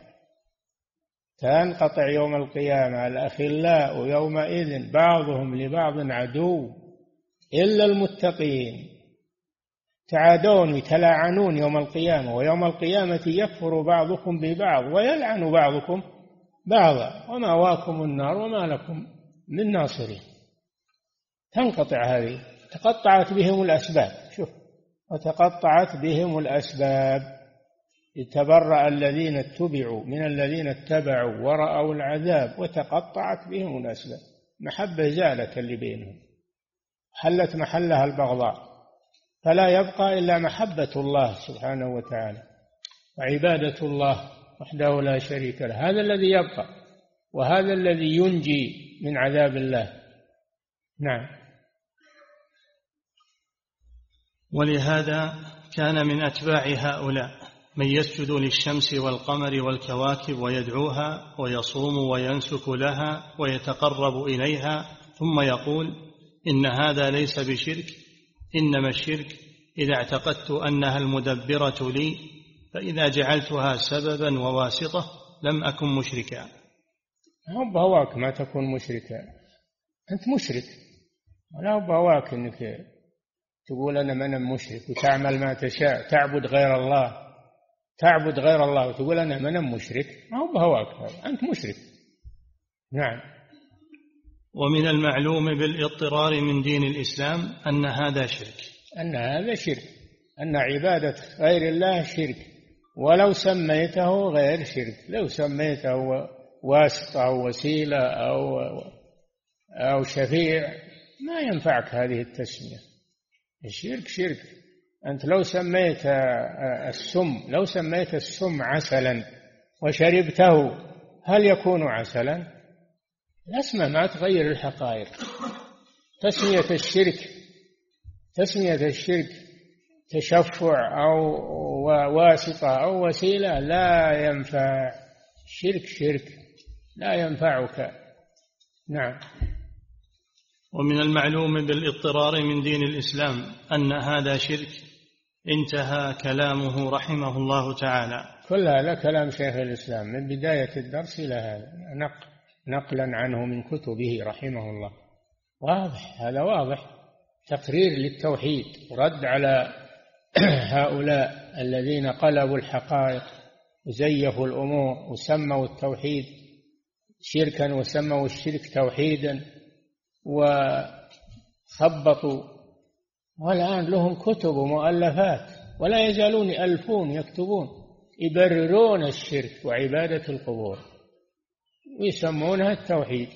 يوم القيامة. الأخلاء يومئذ بعضهم لبعض عدو إلا المتقين، تعادون يتلاعنون يوم القيامة، ويوم القيامة يكفر بعضكم ببعض ويلعن بعضكم بعضا ومأواكم النار وما لكم من ناصرين. تنقطع هذه، تقطعت بهم الأسباب. شوف، وتقطعت بهم الأسباب، يتبرأ الذين اتبعوا من الذين اتبعوا ورأوا العذاب وتقطعت بهم الأسباب. محبة زالت اللي بينهم، حلت محلها البغضاء، فلا يبقى إلا محبة الله سبحانه وتعالى وعبادة الله وحده لا شريك له. هذا الذي يبقى، وهذا الذي ينجي من عذاب الله. نعم. ولهذا كان من أتباع هؤلاء من يسجد للشمس والقمر والكواكب ويدعوها ويصوم وينسك لها ويتقرب إليها، ثم يقول: إن هذا ليس بشرك، إنما الشرك إذا اعتقدت أنها المدبرة لي، فإذا جعلتها سببا وواسطة لم أكن مشركا. هو بهواك ما تكون مشركا، أنت مشرك، ولا بهواك أنك تقول أنا من مشرك وتعمل ما تشاء، تعبد غير الله وتقول أنا من مشرك. ما هو بهواك، أنت مشرك. نعم. ومن المعلوم بالاضطرار من دين الإسلام أن هذا شرك، أن عبادة غير الله شرك، ولو سميته غير شرك، لو سميته واسطة أو وسيلة أو شفيع ما ينفعك هذه التسمية. الشرك شرك. أنت لو سميت السم عسلا وشربته هل يكون عسلا؟ الأسماء ما تغير الحقائق. تسمية الشرك تشفع أو واسطة أو وسيلة لا ينفع. شرك لا ينفعك. نعم. ومن المعلوم بالاضطرار من دين الإسلام أن هذا شرك. انتهى كلامه رحمه الله تعالى. كل هذا كلام شيخ الإسلام من بداية الدرس إلى هذا، نقلا عنه من كتبه رحمه الله. واضح، هذا واضح، تقرير للتوحيد ورد على هؤلاء الذين قلبوا الحقائق وزيفوا الأمور وسموا التوحيد شركا وسموا الشرك توحيدا وخبطوا. والآن لهم كتب ومؤلفات ولا يزالون يألفون يكتبون يبررون الشرك وعبادة القبور ويسمونها التوحيد،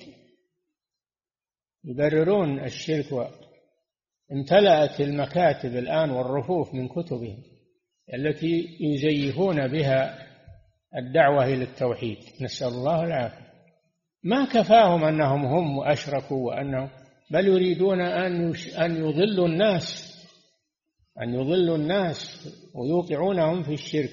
يبررون الشرك. امتلأت المكاتب الآن والرفوف من كتبهم التي يزيفون بها الدعوة إلى التوحيد، نسأل الله العافية. ما كفاهم أنهم هم أشركوا وأنهم، بل يريدون أن يضلوا الناس ويوقعونهم في الشرك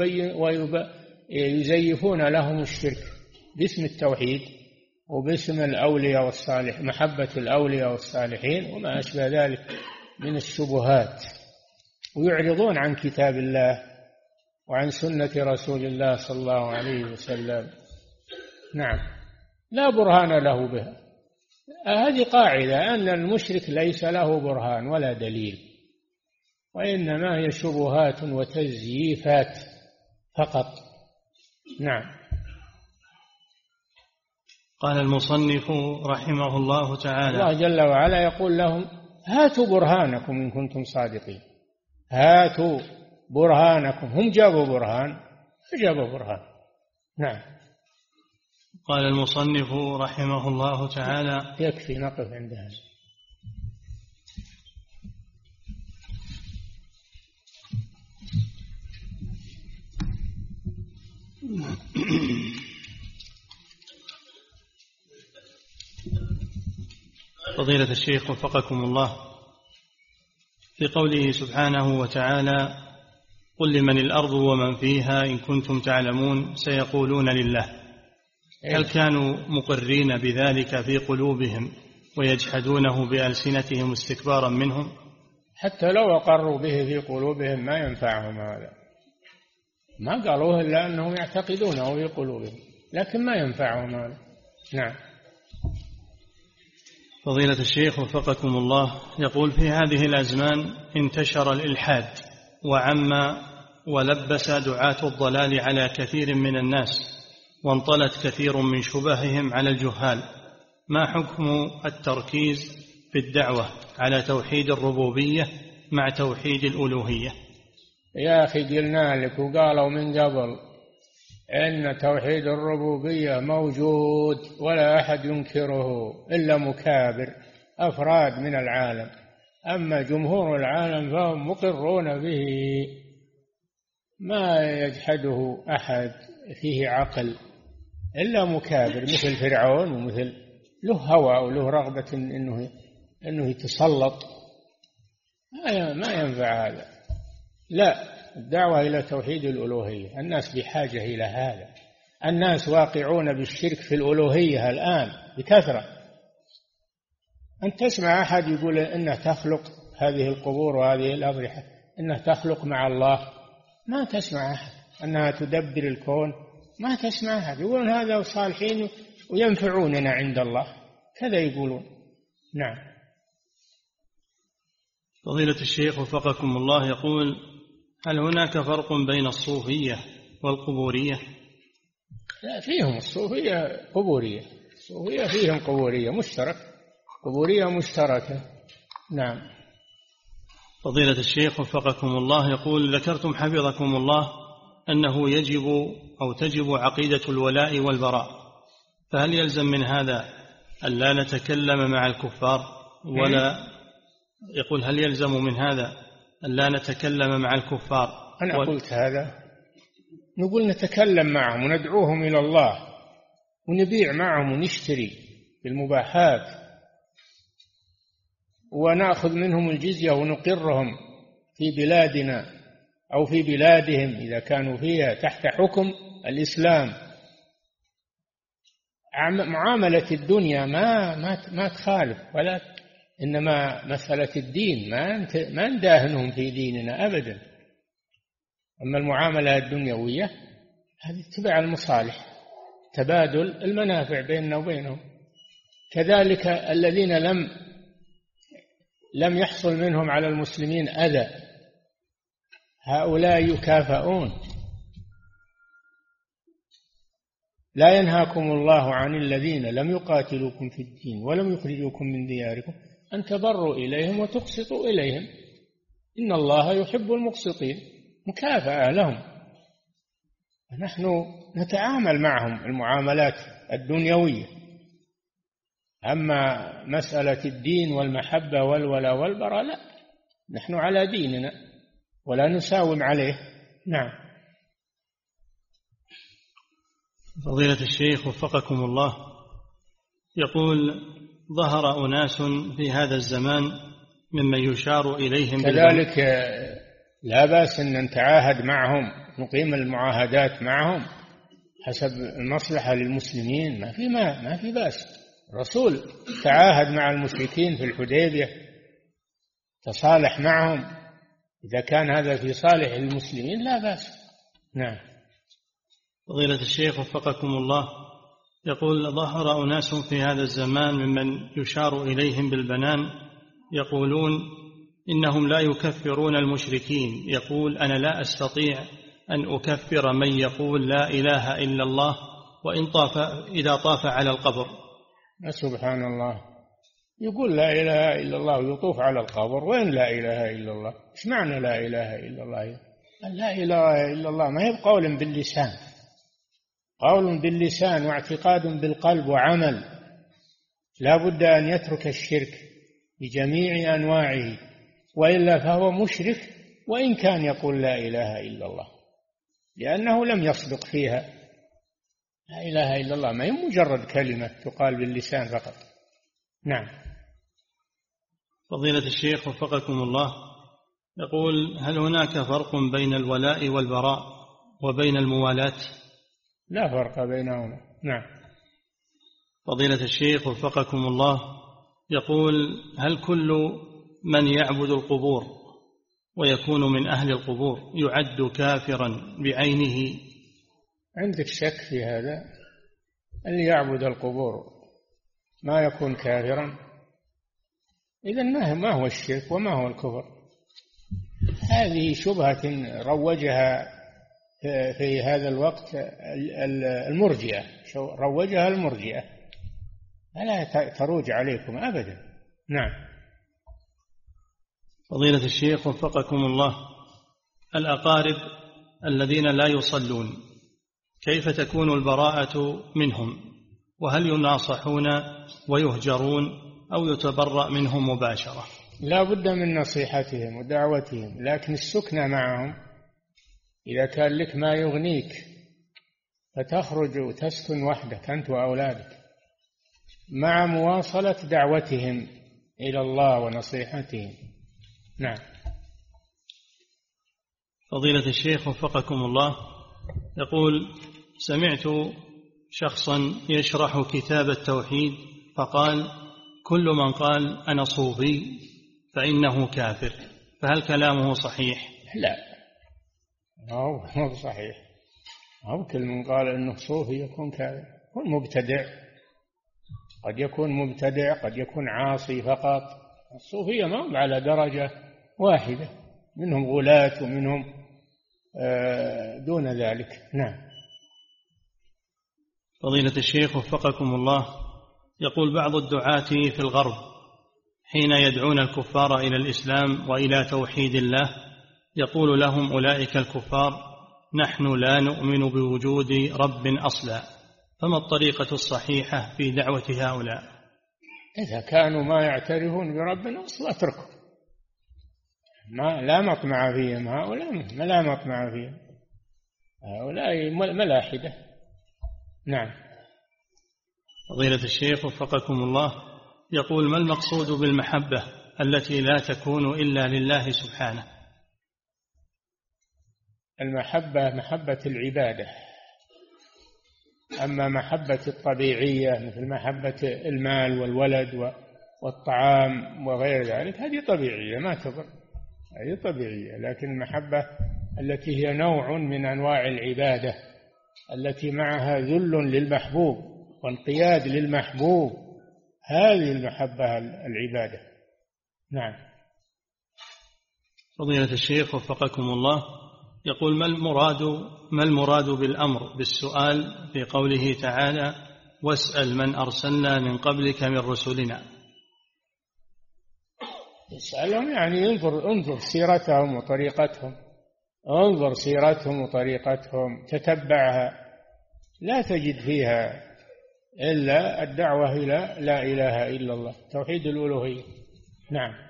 ويزيفون لهم الشرك باسم التوحيد وباسم الأولياء والصالح، محبة الأولياء والصالحين وما أشبه ذلك من الشبهات. ويعرضون عن كتاب الله وعن سنة رسول الله صلى الله عليه وسلم. نعم، لا برهان له بها. هذه قاعدة أن المشرك ليس له برهان ولا دليل، وإنما هي شبهات وتزييفات فقط. نعم. قال المصنف رحمه الله تعالى: الله جل وعلا يقول لهم: هاتوا برهانكم إن كنتم صادقين، هاتوا برهانكم. هم جابوا برهان فجابوا برهان. نعم. قال المصنف رحمه الله تعالى: يكفي نقف عند هذا. فضيلة الشيخ وفقكم الله، في قوله سبحانه وتعالى: قل لمن الأرض ومن فيها إن كنتم تعلمون سيقولون لله، هل كانوا مقرين بذلك في قلوبهم ويجحدونه بألسنتهم استكبارا منهم؟ حتى لو أقروا به في قلوبهم ما ينفعهم هذا، ما قالوه إلا أنهم يعتقدونه في قلوبهم، لكن ما ينفعهم هذا. نعم. فضيلة الشيخ وفقكم الله، يقول: في هذه الأزمان انتشر الإلحاد وعم ولبس دعاة الضلال على كثير من الناس، وانطلت كثير من شبههم على الجهال، ما حكم التركيز في الدعوة على توحيد الربوبية مع توحيد الألوهية؟ يا أخي قلنا لك وقالوا من قبل إن توحيد الربوبية موجود ولا أحد ينكره إلا مكابر أفراد من العالم، أما جمهور العالم فهم مقرون به، ما يجحده أحد فيه عقل إلا مكابر مثل فرعون، ومثل له هوى وله رغبة إنه يتسلط. ما ينفع هذا. لا، الدعوة إلى توحيد الألوهية، الناس بحاجة إلى هذا. الناس واقعون بالشرك في الألوهية الآن بكثرة. أن تسمع أحد يقول إنه تخلق هذه القبور وهذه الأضرحة، إنه تخلق مع الله، ما تسمع أحد. أنها تدبر الكون، ما تسمع أحد. يقولون هذا صالحين وينفعوننا عند الله، كذا يقولون. نعم. فضيلة الشيخ وفقكم الله يقول: هل هناك فرق بين الصوفية والقبورية؟ لا، فيهم الصوفية قبورية، الصوفية فيهم قبورية مشترك، قبورية مشتركة. نعم. فضيلة الشيخ وفقكم الله يقول: ذكرتم حفظكم الله أنه يجب أو تجب عقيدة الولاء والبراء، فهل يلزم من هذا أن لا نتكلم مع الكفار ولا يقول هل يلزم من هذا أن لا نتكلم مع الكفار؟ أنا قلت هذا، نقول نتكلم معهم وندعوهم إلى الله ونبيع معهم ونشتري بالمباحات ونأخذ منهم الجزية ونقرهم في بلادنا أو في بلادهم إذا كانوا فيها تحت حكم الإسلام. معاملة الدنيا ما تخالف، ولا إنما مسألة الدين ما نداهنهم في ديننا أبدا. أما المعاملة الدنيوية هذه تبع المصالح، تبادل المنافع بيننا وبينهم. كذلك الذين لم يحصل منهم على المسلمين أذى، هؤلاء يكافئون. لا ينهاكم الله عن الذين لم يقاتلوكم في الدين ولم يخرجوكم من دياركم أن تبروا إليهم وتقسطوا إليهم إن الله يحب المقسطين. مكافأة لهم. نحن نتعامل معهم المعاملات الدنيوية، أما مسألة الدين والمحبة والولاء والبراء لا، نحن على ديننا ولا نساوم عليه. نعم. فضيلة الشيخ وفقكم الله يقول: ظهر أناس في هذا الزمان ممن يشار إليهم كذلك لا بأس أن نتعاهد معهم، نقيم المعاهدات معهم حسب المصلحة للمسلمين، ما في بأس. الرسول تعاهد مع المشركين في الحديبية، تصالح معهم إذا كان هذا في صالح المسلمين لا بأس. نعم. فضيلة الشيخ وفقكم الله، يقول: ظهر أناس في هذا الزمان ممن يشار إليهم بالبنان يقولون إنهم لا يكفرون المشركين. يقول: أنا لا أستطيع أن أكفر من يقول لا إله إلا الله إذا طاف على القبر. سبحان الله، يقول لا إله إلا الله ويطوف على القبر. وين لا إله إلا الله؟ إيش معنى لا إله إلا الله؟ لا إله إلا الله ما هي بقول باللسان، قول باللسان واعتقاد بالقلب وعمل. لا بد أن يترك الشرك بجميع أنواعه، وإلا فهو مشرك وإن كان يقول لا إله إلا الله، لأنه لم يصدق فيها. لا إله إلا الله ما هي مجرد كلمة تقال باللسان فقط. نعم. فضيلة الشيخ وفقكم الله، يقول: هل هناك فرق بين الولاء والبراء وبين الموالاة؟ لا فرق بينهما. نعم. فضيلة الشيخ وفقكم الله، يقول: هل كل من يعبد القبور ويكون من أهل القبور يعد كافرا بعينه؟ عندك شك في هذا؟ اللي يعبد القبور ما يكون كافرا؟ إذن ما هو الشرك وما هو الكفر؟ هذه شبهة روجها في هذا الوقت المرجئة، روجها المرجئة، فلا تروج عليكم أبدا. نعم. فضيلة الشيخ وفقكم الله، الأقارب الذين لا يصلون كيف تكون البراءة منهم؟ وهل يناصحون ويهجرون أو يتبرأ منهم مباشرة؟ لا بد من نصيحتهم ودعوتهم، لكن السكنة معهم. إذا كان لك ما يغنيك فتخرج وتسكن وحدك أنت وأولادك، مع مواصلة دعوتهم إلى الله ونصيحتهم. نعم. فضيلة الشيخ وفقكم الله، يقول: سمعت شخصا يشرح كتاب التوحيد فقال: كل من قال أنا صوفي فإنه كافر، فهل كلامه صحيح؟ لا، هو صحيح. هو كل من قال أنه صوفي يكون كافر، يكون مبتدع. قد يكون مبتدع، قد يكون عاصي فقط. الصوفية ما هم على درجة واحدة، منهم غلاة ومنهم دون ذلك. نعم. فضيلة الشيخ وفقكم الله، يقول: بعض الدعاة في الغرب حين يدعون الكفار إلى الإسلام وإلى توحيد الله يقول لهم أولئك الكفار: نحن لا نؤمن بوجود رب أصلا، فما الطريقة الصحيحة في دعوة هؤلاء؟ إذا كانوا ما يعترفون برب أصلا اتركوا، لا مطمع فيهم. هؤلاء لا مطمع فيهم، هؤلاء ملاحدة. نعم. فضيلة الشيخ وفقكم الله، يقول: ما المقصود بالمحبة التي لا تكون إلا لله سبحانه؟ المحبة محبة العبادة. أما محبة الطبيعية مثل محبة المال والولد والطعام وغير ذلك هذه طبيعية ما تضر، هذه طبيعية. لكن المحبة التي هي نوع من أنواع العبادة التي معها ذل للمحبوب وانقياد للمحبوب، هذه المحبة العبادة. نعم. فضيلة الشيخ وفقكم الله، يقول: ما المراد بالأمر بالسؤال في قوله تعالى: واسأل من أرسلنا من قبلك من رسلنا؟ اسألهم يعني انظر سيرتهم وطريقتهم، انظر سيرتهم وطريقتهم، تتبعها، لا تجد فيها إلا الدعوة إلى لا إله إلا الله، توحيد الألوهية. نعم.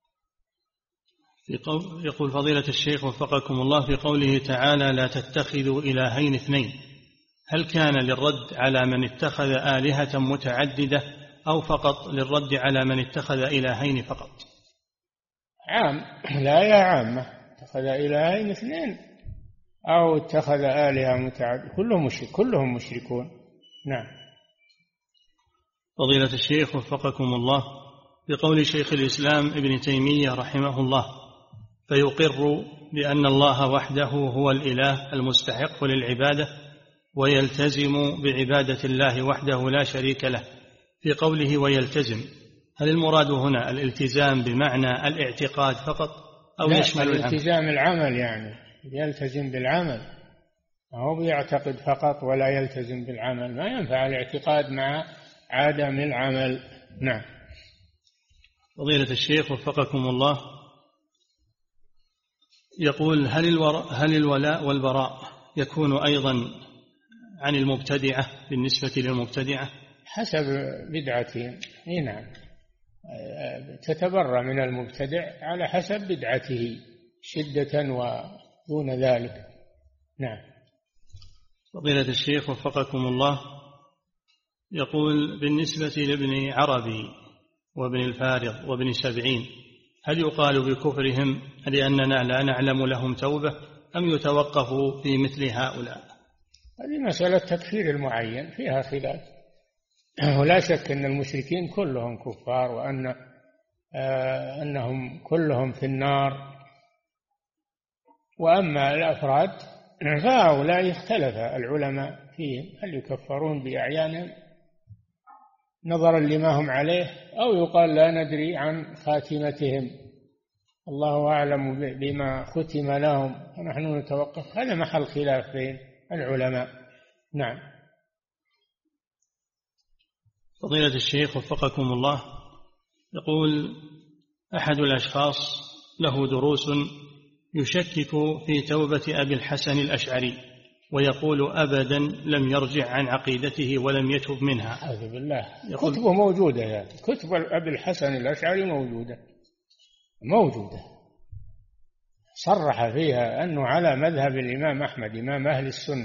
يقول فضيلة الشيخ وفقكم الله: في قوله تعالى: لا تتخذوا إلهين اثنين، هل كان للرد على من اتخذ آلهة متعددة أو فقط للرد على من اتخذ إلهين فقط؟ عام، لا يا عامة، اتخذ إلهين اثنين أو اتخذ آلهة متعددة، كلهم مشركون. نعم. فضيلة الشيخ وفقكم الله، بقول شيخ الإسلام ابن تيمية رحمه الله: فيقر بأن الله وحده هو الإله المستحق للعبادة، ويلتزم بعبادة الله وحده لا شريك له. في قوله ويلتزم، هل المراد هنا الالتزام بمعنى الاعتقاد فقط أو يشمل العمل؟ الالتزام العمل، يعني يلتزم بالعمل، هو بيعتقد فقط ولا يلتزم بالعمل. ما ينفع الاعتقاد مع عدم العمل. نعم. فضيلة الشيخ وفقكم الله، يقول هل الولاء والبراء يكون أيضا عن المبتدعة بالنسبة للمبتدعة؟ حسب بدعتهم. نعم، تتبرأ من المبتدع على حسب بدعته شدة ودون ذلك. نعم. فضيلة الشيخ وفقكم الله، يقول بالنسبة لابن عربي وابن الفارض وابن سبعين، هل يقال بكفرهم لأننا لا نعلم لهم توبة أم يتوقف في مثل هؤلاء؟ هذه مسألة تكفير المعين فيها خلاف، ولا شك أن المشركين كلهم كفار، أنهم كلهم في النار. وأما الأفراد فهؤلاء اختلف العلماء فيهم، هل يكفرون بأعيانهم نظرا لما هم عليه، أو يقال لا ندري عن خاتمتهم، الله أعلم بما ختم لهم ونحن نتوقف. هذا محل خلاف بين العلماء. نعم. فضيلة الشيخ وفقكم الله، يقول أحد الأشخاص له دروس يشكك في توبة أبي الحسن الأشعري، ويقول أبدا لم يرجع عن عقيدته ولم يتب منها. أعوذ بالله. كتبه موجودة، يعني كتب أبي الحسن الأشعري موجودة صرح فيها أنه على مذهب الإمام أحمد إمام أهل السنة،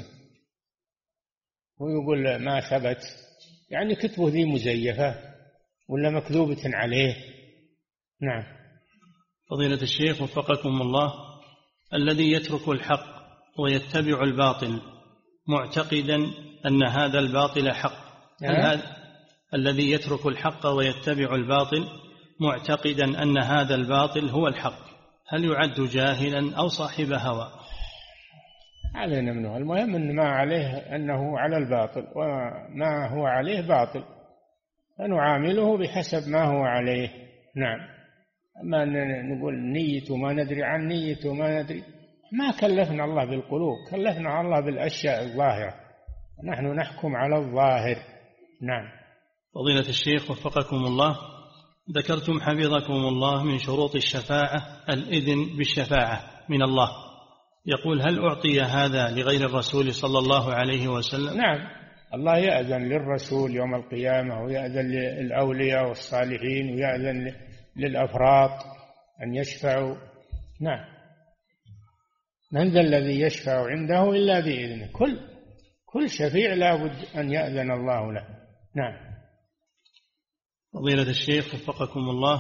ويقول ما ثبت. يعني كتبه ذي مزيفة ولا مكذوبة عليه. نعم. فضيلة الشيخ وفقكم الله، الذي يترك الحق ويتبع الباطل معتقدا أن هذا الباطل حق، الذي يترك الحق ويتبع الباطل معتقدا أن هذا الباطل هو الحق، هل يعد جاهلا أو صاحب هوى؟ علينا منه. المهم أن ما عليه أنه على الباطل، وما هو عليه باطل، فنعامله بحسب ما هو عليه. نعم. أما نقول نيته ما ندري عن نيته ما ندري، ما كلفنا الله بالقلوب، كلفنا الله بالأشياء الظاهرة، نحن نحكم على الظاهر. نعم. فضيلة الشيخ وفقكم الله، ذكرتم حفظكم الله من شروط الشفاعة الإذن بالشفاعة من الله، يقول هل أعطي هذا لغير الرسول صلى الله عليه وسلم؟ نعم، الله يأذن للرسول يوم القيامة، ويأذن للأولياء والصالحين، ويأذن للأفراط أن يشفعوا. نعم. من ذا الذي يشفع عنده إلا بإذنه؟ كل شفيع لا بد أن يأذن الله له. نعم. فضيلة الشيخ وفقكم الله،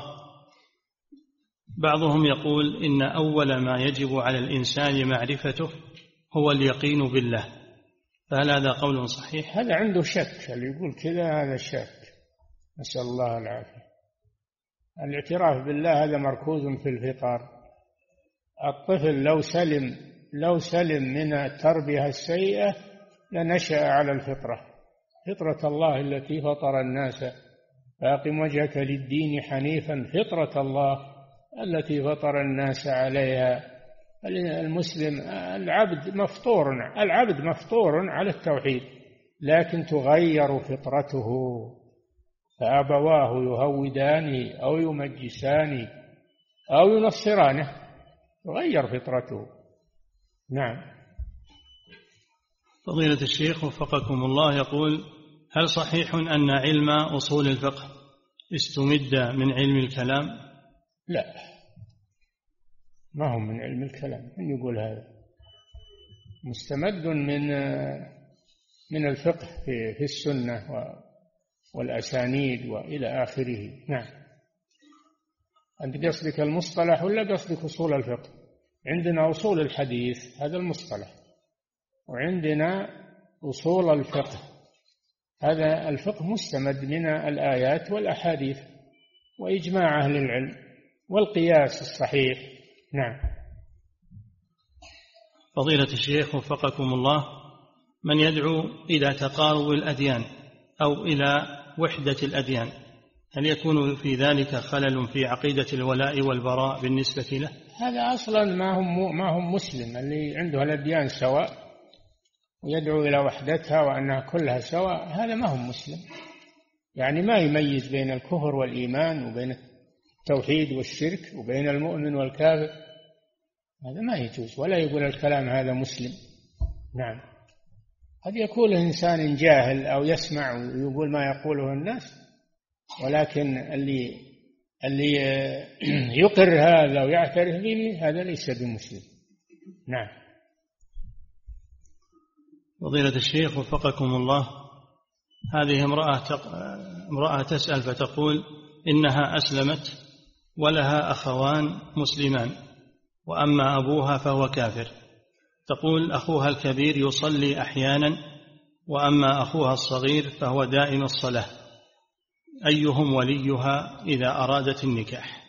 بعضهم يقول إن أول ما يجب على الإنسان معرفته هو اليقين بالله، فهل هذا قول صحيح؟ هذا عنده شك، اللي يقول كذا هذا شك، نسأل الله العافية. الاعتراف بالله هذا مركوز في الفطر. الطفل لو سلم من التربية السيئة لنشأ على الفطرة، فطرة الله التي فطر الناس، فأقم وجهك للدين حنيفا فطرة الله التي فطر الناس عليها. المسلم العبد مفطور على التوحيد، لكن تغير فطرته، فأبواه يهودانه أو يمجسانه أو ينصرانه، تغير فطرته. نعم. فضيلة الشيخ وفقكم الله، يقول هل صحيح أن علم أصول الفقه استمد من علم الكلام؟ لا، ما هو من علم الكلام. من يقول هذا؟ مستمد من الفقه في السنة والأسانيد وإلى آخره. نعم. أنت قصدك المصطلح ولا قصدك أصول الفقه؟ عندنا أصول الحديث هذا المصطلح، وعندنا أصول الفقه، هذا الفقه مستمد من الآيات والأحاديث وإجماع أهل العلم والقياس الصحيح. نعم. فضيلة الشيخ وفقكم الله، من يدعو إلى تقارب الأديان أو إلى وحدة الأديان، هل يكون في ذلك خلل في عقيدة الولاء والبراء بالنسبة له؟ هذا أصلا ما هم مسلم. اللي عنده الأديان سواء ويدعو إلى وحدتها وأنها كلها سواء، هذا ما هم مسلم. يعني ما يميز بين الكفر والإيمان وبين التوحيد والشرك وبين المؤمن والكافر، هذا ما يجوز. ولا يقول الكلام هذا مسلم. نعم، قد يكون إنسان جاهل أو يسمع ويقول ما يقوله الناس، ولكن اللي يقر هذا ويعترف به هذا ليس بمسلم. نعم. فضيلة الشيخ وفقكم الله، هذه امرأة تسأل فتقول إنها أسلمت ولها أخوان مسلمان، وأما أبوها فهو كافر. تقول أخوها الكبير يصلي أحيانا، وأما أخوها الصغير فهو دائم الصلاة، أيهم وليها إذا أرادت النكاح؟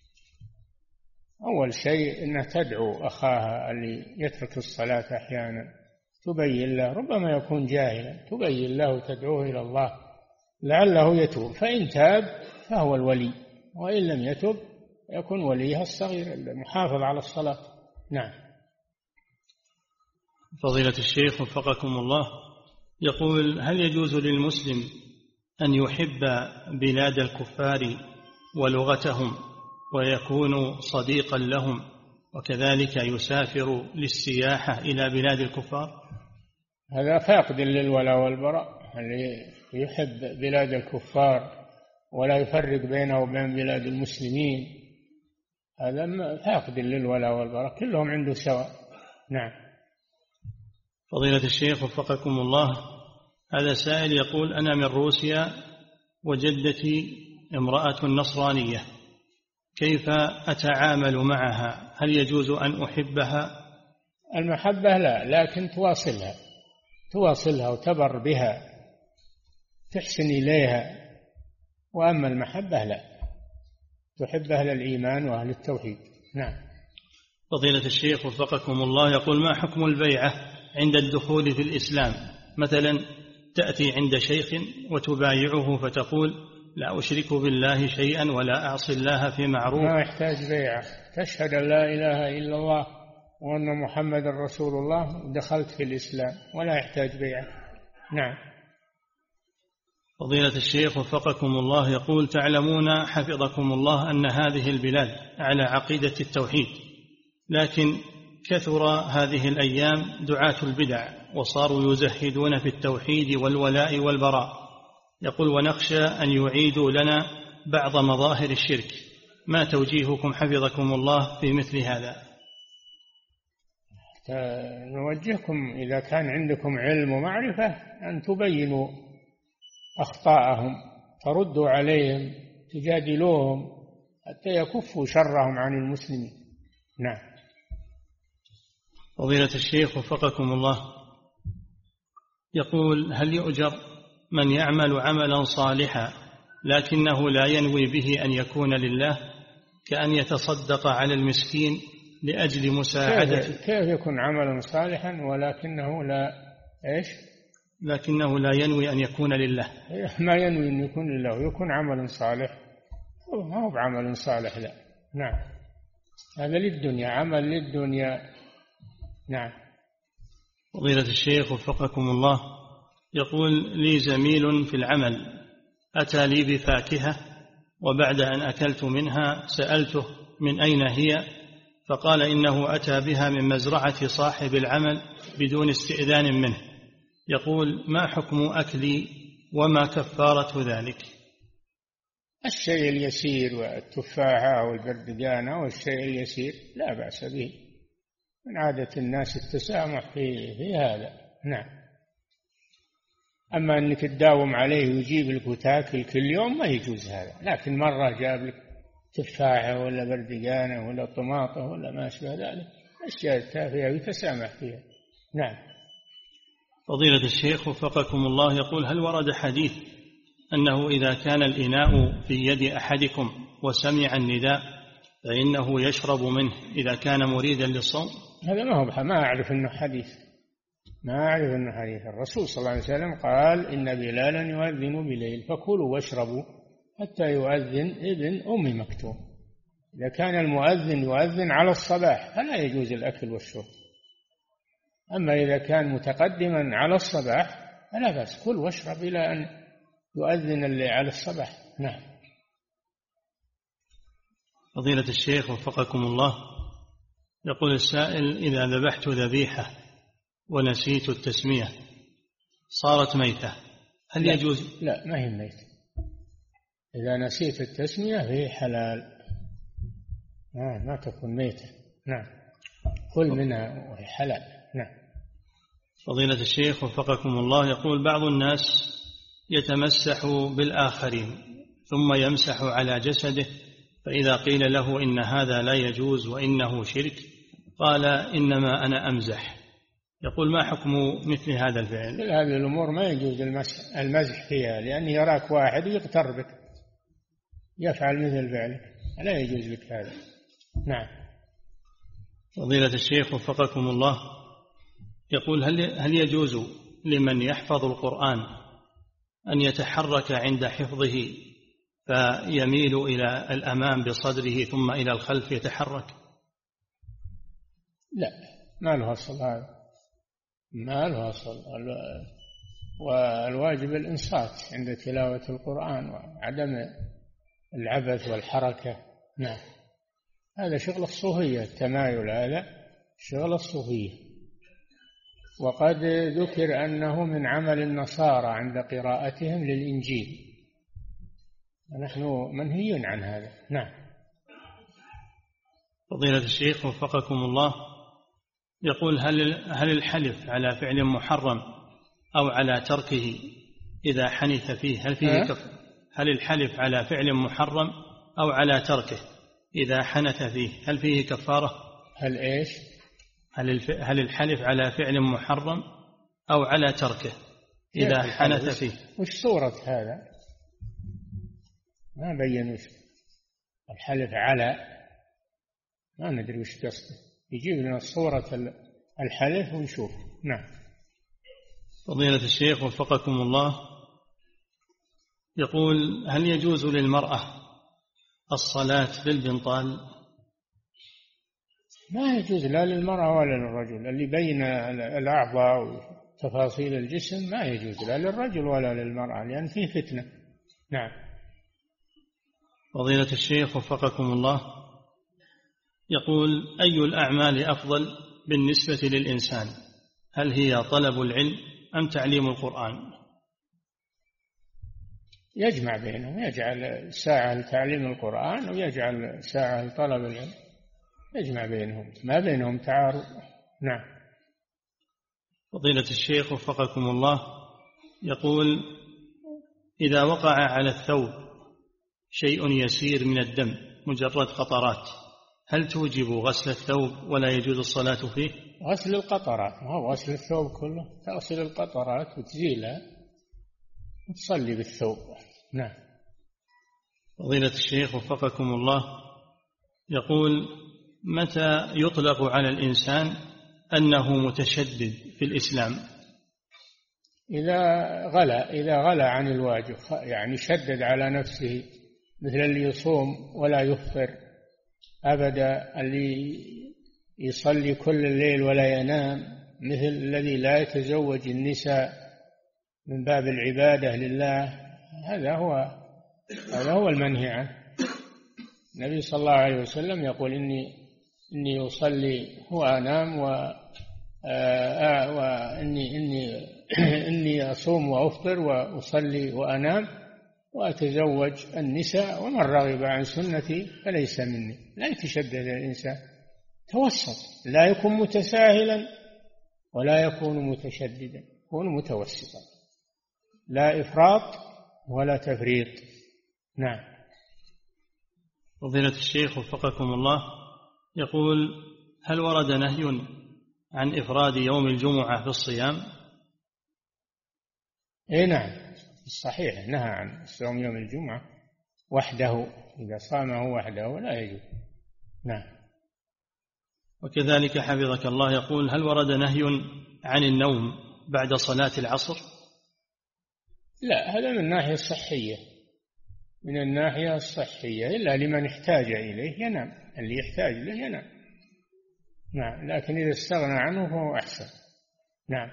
أول شيء أنها تدعو أخاها اللي يترك الصلاة أحيانا، تبين له، ربما يكون جاهلا، تبين له وتدعوه إلى الله لعله يتوب، فإن تاب فهو الولي، وإن لم يتب يكون وليها الصغير المحافظ على الصلاة. نعم. فضيلة الشيخ وفقكم الله، يقول هل يجوز للمسلم أن يحب بلاد الكفار ولغتهم ويكون صديقا لهم، وكذلك يسافر للسياحة إلى بلاد الكفار؟ هذا فاقد للولاء والبراء. اللي يحب بلاد الكفار ولا يفرق بينه وبين بلاد المسلمين هذا فاقد للولاء والبراء، كلهم عنده سواء. نعم. فضيلة الشيخ وفقكم الله، هذا سائل يقول أنا من روسيا وجدتي امرأة نصرانية، كيف أتعامل معها؟ هل يجوز أن أحبها؟ المحبة لا، لكن توصلها وتبر بها، تحسن إليها. وأما المحبة لا، تحب أهل الإيمان وأهل التوحيد. نعم. فضيلة الشيخ وفقكم الله، يقول ما حكم البيعة عند الدخول في الإسلام؟ مثلا تأتي عند شيخ وتبايعه فتقول لا أشرك بالله شيئا ولا أعصي الله في معروف. ما يحتاج بيعة، تشهد أن لا إله إلا الله وأن محمد رسول الله، دخلت في الإسلام، ولا يحتاج بيعة. نعم. فضيلة الشيخ وفقكم الله، يقول تعلمون حفظكم الله أن هذه البلاد على عقيدة التوحيد، لكن كثر هذه الأيام دعاة البدع وصاروا يزهدون في التوحيد والولاء والبراء. يقول ونخشى أن يعيدوا لنا بعض مظاهر الشرك، ما توجيهكم حفظكم الله في مثل هذا؟ نوجهكم إذا كان عندكم علم ومعرفة أن تبينوا أخطاءهم، تردوا عليهم، تجادلوهم حتى يكفوا شرهم عن المسلمين. نعم. فضيلة الشيخ وفقكم الله، يقول هل يؤجر من يعمل عملا صالحا لكنه لا ينوي به أن يكون لله، كأن يتصدق على المسكين لأجل مساعدته؟ كيف يكون عملا صالحا ولكنه لكنه لا ينوي أن يكون لله؟ ما ينوي أن يكون لله، يكون عملا صالح، ما هو بعمل صالح، لا. نعم، هذا للدنيا، عمل للدنيا. نعم. فضيلة الشيخ وفقكم الله، يقول لي زميل في العمل أتى لي بفاكهة، وبعد أن أكلت منها سألته من أين هي، فقال إنه أتى بها من مزرعة صاحب العمل بدون استئذان منه. يقول ما حكم أكلي وما كفارة ذلك؟ الشيء اليسير والتفاحة والبردقانة والشيء اليسير لا بأس به، من عادة الناس التسامح في هذا. نعم. أما أنك تداوم عليه ويجيب لك وتاكل كل يوم ما يجوز هذا، لكن مرة جاب لك تفاحة ولا بردقانة ولا طماطة ولا ما أشبه ذلك، أشياء تافهة ويتسامح فيها. نعم. فضيلة الشيخ وفقكم الله، يقول هل ورد حديث أنه إذا كان الإناء في يد أحدكم وسمع النداء فإنه يشرب منه إذا كان مريدا للصوم؟ هذا ما أعرف أنه حديث، ما أعرف أنه حديث. الرسول صلى الله عليه وسلم قال إن بلالا يؤذن بليل فكلوا واشربوا حتى يؤذن ابن أم مكتوم. إذا كان المؤذن يؤذن على الصباح فلا يجوز الأكل والشرب، أما إذا كان متقدما على الصباح فلا بأس، كل واشرب إلى أن يؤذن اللي على الصباح. نعم. فضيلة الشيخ وفقكم الله، يقول السائل: إذا ذبحت ذبيحة ونسيت التسمية صارت ميتة، هل يجوز؟ لا، ما هي ميتة. إذا نسيت التسمية فهي حلال، ما تكون ميتة. نعم، كل منها وهي حلال. نعم. فضيلة الشيخ وفقكم الله، يقول بعض الناس يتمسح بالآخرين ثم يمسح على جسده، فإذا قيل له إن هذا لا يجوز وإنه شرك قال إنما أنا أمزح. يقول ما حكم مثل هذا الفعل؟ هذه الأمور ما يجوز المزح فيها، لأن يراك واحد يغتر بك يفعل مثل فعلك، لا يجوز لك هذا. نعم. فضيلة الشيخ وفقكم الله، يقول هل يجوز لمن يحفظ القرآن أن يتحرك عند حفظه فيميل إلى الأمام بصدره ثم إلى الخلف يتحرك؟ لا، ما له أصل هذا، ما له أصل. والواجب الإنصات عند تلاوة القرآن وعدم العبث والحركة. نعم، هذا شغل الصوفية، التمايل هذا شغل الصوفية. وقد ذكر أنه من عمل النصارى عند قراءتهم للإنجيل، ونحن منهي عن هذا. نعم. فضيلة الشيخ وفقكم الله، يقول هل الحلف على فعل محرم أو على تركه إذا حنث فيه هل فيه هل الحلف على فعل محرم أو على تركه إذا حنث فيه هل فيه كفارة؟ هل إيش؟ هل الحلف على فعل محرم أو على تركه إذا حنث فيه؟ وش صورة هذا؟ ما بين الحلف على، ما ندري وش قصده، يجيب لنا صورة الحلف ونشوف. نعم. فضيلة الشيخ وفقكم الله، يقول هل يجوز للمرأة الصلاة بالبنطال؟ ما يجوز لا للمرأة ولا للرجل، اللي بين الأعضاء وتفاصيل الجسم ما يجوز لا للرجل ولا للمرأة، لأن فيه فتنة. نعم. فضيلة الشيخ وفقكم الله، يقول أي الأعمال أفضل بالنسبة للإنسان؟ هل هي طلب العلم أم تعليم القرآن؟ يجمع بينهم، يجعل ساعة لتعليم القرآن ويجعل ساعة لطلب العلم، يجمع بينهم، ما بينهم تعارض. نعم. فضيلة الشيخ وفقكم الله، يقول إذا وقع على الثوب شيء يسير من الدم مجرد قطرات هل توجب غسل الثوب ولا يجوز الصلاة فيه؟ غسل القطرات، ما هو غسل الثوب كله، تغسل القطرات وتزيلها وتصلي بالثوب. نعم. فضيلة الشيخ وفقكم الله، يقول متى يطلق على الإنسان أنه متشدد في الإسلام؟ إذا غلا عن الواجب، يعني شدد على نفسه، مثل اللي يصوم ولا يفطر أبدا، اللي يصلي كل الليل ولا ينام، مثل الذي لا يتزوج النساء من باب العبادة لله، هذا هو المنهي عنه. النبي صلى الله عليه وسلم يقول إني أصلي وأنام إني أصوم وأفطر وأصلي وأنام وأتزوج النساء، ومن رغب عن سنتي فليس مني. لا يتشدد الإنسان، توسط، لا يكون متساهلا ولا يكون متشددا، يكون متوسطا، لا إفراط ولا تفريط. نعم. فضيلة الشيخ وفقكم الله، يقول هل ورد نهي عن إفراد يوم الجمعة في الصيام؟ نعم، الصحيح نهى عن صوم يوم الجمعة وحده، إذا صامه وحده لا يجوز. نعم. وكذلك حفظك الله يقول: هل ورد نهي عن النوم بعد صلاة العصر؟ لا، هذا من الناحية الصحية، من الناحية الصحية، إلا لمن احتاج إليه ينام، اللي يحتاج إليه ينام. نعم، لكن إذا استغنى عنه فهو أحسن. نعم.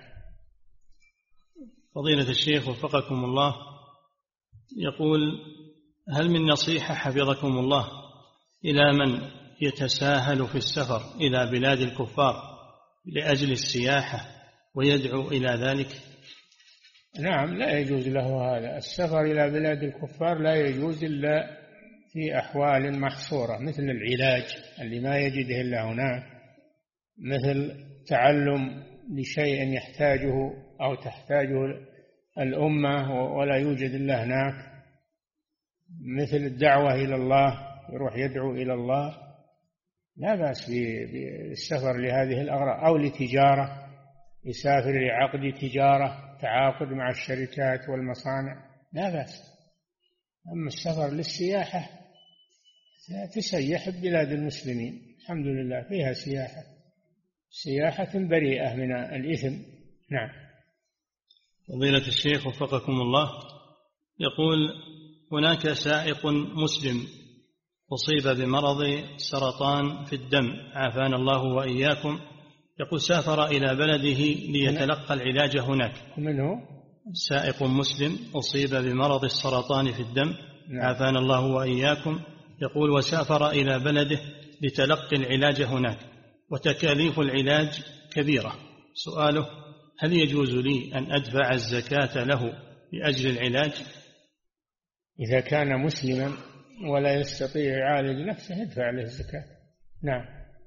فضيلة الشيخ وفقكم الله يقول: هل من نصيحة حفظكم الله إلى من يتساهل في السفر إلى بلاد الكفار لأجل السياحة ويدعو إلى ذلك؟ نعم، لا يجوز له هذا. السفر إلى بلاد الكفار لا يجوز إلا في أحوال محصورة، مثل العلاج اللي ما يجده إلا هناك، مثل تعلم لشيء يحتاجه أو تحتاجه الأمة ولا يوجد إلا هناك، مثل الدعوة إلى الله، يروح يدعو إلى الله، لا بأس بالسفر لهذه الأغراض، أو لتجارة، يسافر لعقد تجارة، تعاقد مع الشركات والمصانع، لا بأس. أما السفر للسياحة تسيح بلاد المسلمين، الحمد لله فيها سياحة بريئة من الإثم. نعم. فضيلة الشيخ وفقكم الله يقول: هناك سائق مسلم أصيب بمرض سرطان في الدم، عافانا الله وإياكم، يقول: سافر إلى بلده ليتلقى العلاج هناك. من هو؟ سائق مسلم أصيب بمرض السرطان في الدم، نعم. عافانا الله وإياكم، يقول: وسافر إلى بلده لتلقي العلاج هناك، وتكاليف العلاج كبيرة. سؤاله: هل يجوز لي أن أدفع الزكاة له لأجل العلاج؟ إذا كان مسلما ولا يستطيع يعالج نفسه يدفع له الزكاة. نعم.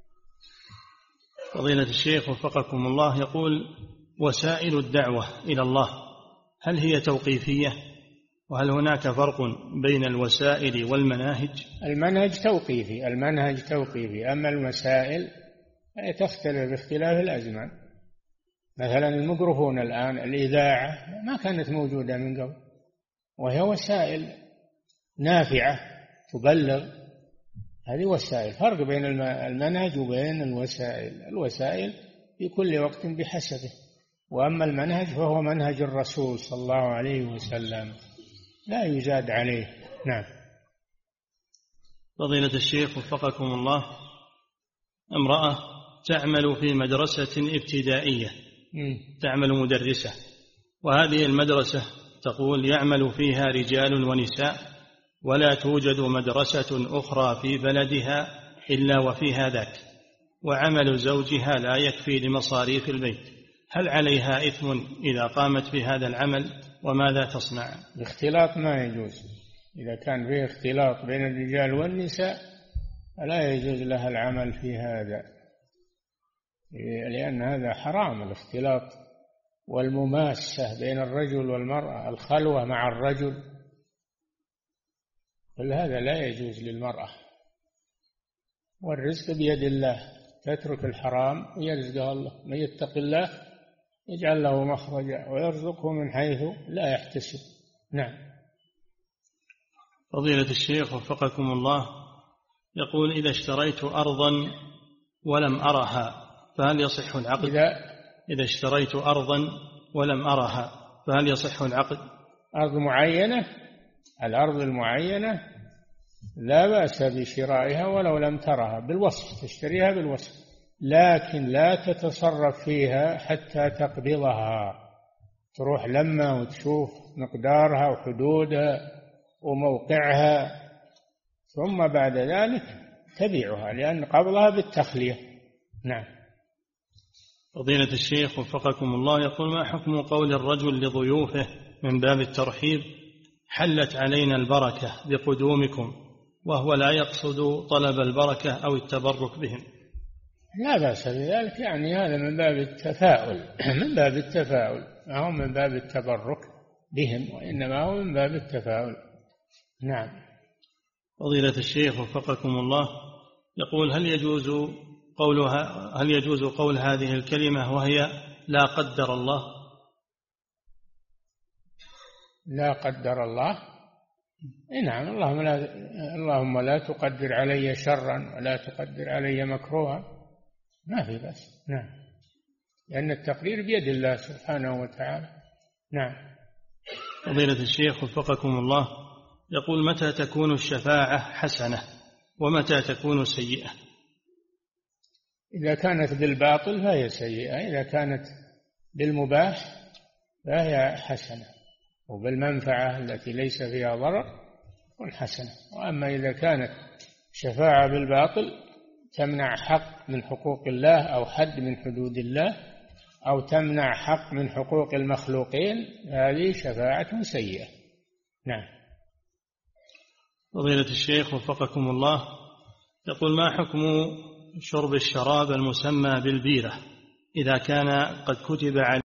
فضيلة الشيخ وفقكم الله يقول: وسائل الدعوة إلى الله هل هي توقيفية؟ وهل هناك فرق بين الوسائل والمناهج؟ المنهج توقيفي، أما المسائل تختلف باختلاف الأزمان. مثلا الميكروفون الآن، الإذاعة ما كانت موجودة من قبل، وهي وسائل نافعة تبلغ، هذه وسائل. فرق بين المنهج وبين الوسائل في كل وقت بحسبه، وأما المنهج فهو منهج الرسول صلى الله عليه وسلم، لا يزاد عليه. نعم. فضيلة الشيخ وفقكم الله، امرأة تعمل في مدرسة ابتدائية، تعمل مدرسة، وهذه المدرسة تقول يعمل فيها رجال ونساء، ولا توجد مدرسة أخرى في بلدها إلا وفيها ذاك، وعمل زوجها لا يكفي لمصاريف البيت، هل عليها إثم إذا قامت بهذا العمل؟ وماذا تصنع؟ الاختلاط ما يجوز، إذا كان فيه اختلاط بين الرجال والنساء لا يجوز لها العمل في هذا، لأن هذا حرام، الاختلاط والمماسة بين الرجل والمرأة، الخلوة مع الرجل، كل هذا لا يجوز للمرأة. والرزق بيد الله، تترك الحرام ويرزقها الله، من يتق الله يجعل له مخرجا ويرزقه من حيث لا يحتسب. نعم. فضيلة الشيخ وفقكم الله يقول: إذا اشتريت أرضا ولم أرها فهل يصح العقد؟ إذا اشتريت أرضا ولم أرها فهل يصح العقد؟ أرض معينة، الأرض المعينة لا بأس بشرائها ولو لم ترها، بالوصف، تشتريها بالوصف، لكن لا تتصرف فيها حتى تقبضها، تروح لما وتشوف مقدارها وحدودها وموقعها، ثم بعد ذلك تبيعها، لأن قبضها بالتخلية. نعم. فضيلة الشيخ وفقكم الله يقول: ما حكم قول الرجل لضيوفه من باب الترحيب: حلت علينا البركة بقدومكم، وهو لا يقصد طلب البركة أو التبرك بهم؟ لا بأس بذلك، يعني هذا من باب التفاؤل من باب التفاؤل، ما هو من باب التبرك بهم، وإنما هو من باب التفاؤل. نعم. فضيلة الشيخ وفقكم الله يقول: هل يجوز قول هذه الكلمة وهي لا قدر الله؟ لا قدر الله، نعم. اللهم لا تقدر علي شرا ولا تقدر علي مكروها. ما في بأس. نعم، لأن التقرير بيد الله سبحانه وتعالى. نعم. فضيلة الشيخ وفقكم الله، يقول: متى تكون الشفاعة حسنة ومتى تكون سيئة؟ إذا كانت بالباطل فهي سيئة، إذا كانت بالمباح فهي حسنة، وبالمنفعة التي ليس فيها ضرر تكون حسنة. وأما إذا كانت شفاعة بالباطل تمنع حق من حقوق الله أو حد من حدود الله أو تمنع حق من حقوق المخلوقين، هذه شفاعة سيئة. نعم. فضيلة الشيخ وفقكم الله، يقول: ما حكم شرب الشراب المسمى بالبيرة إذا كان قد كتب عليه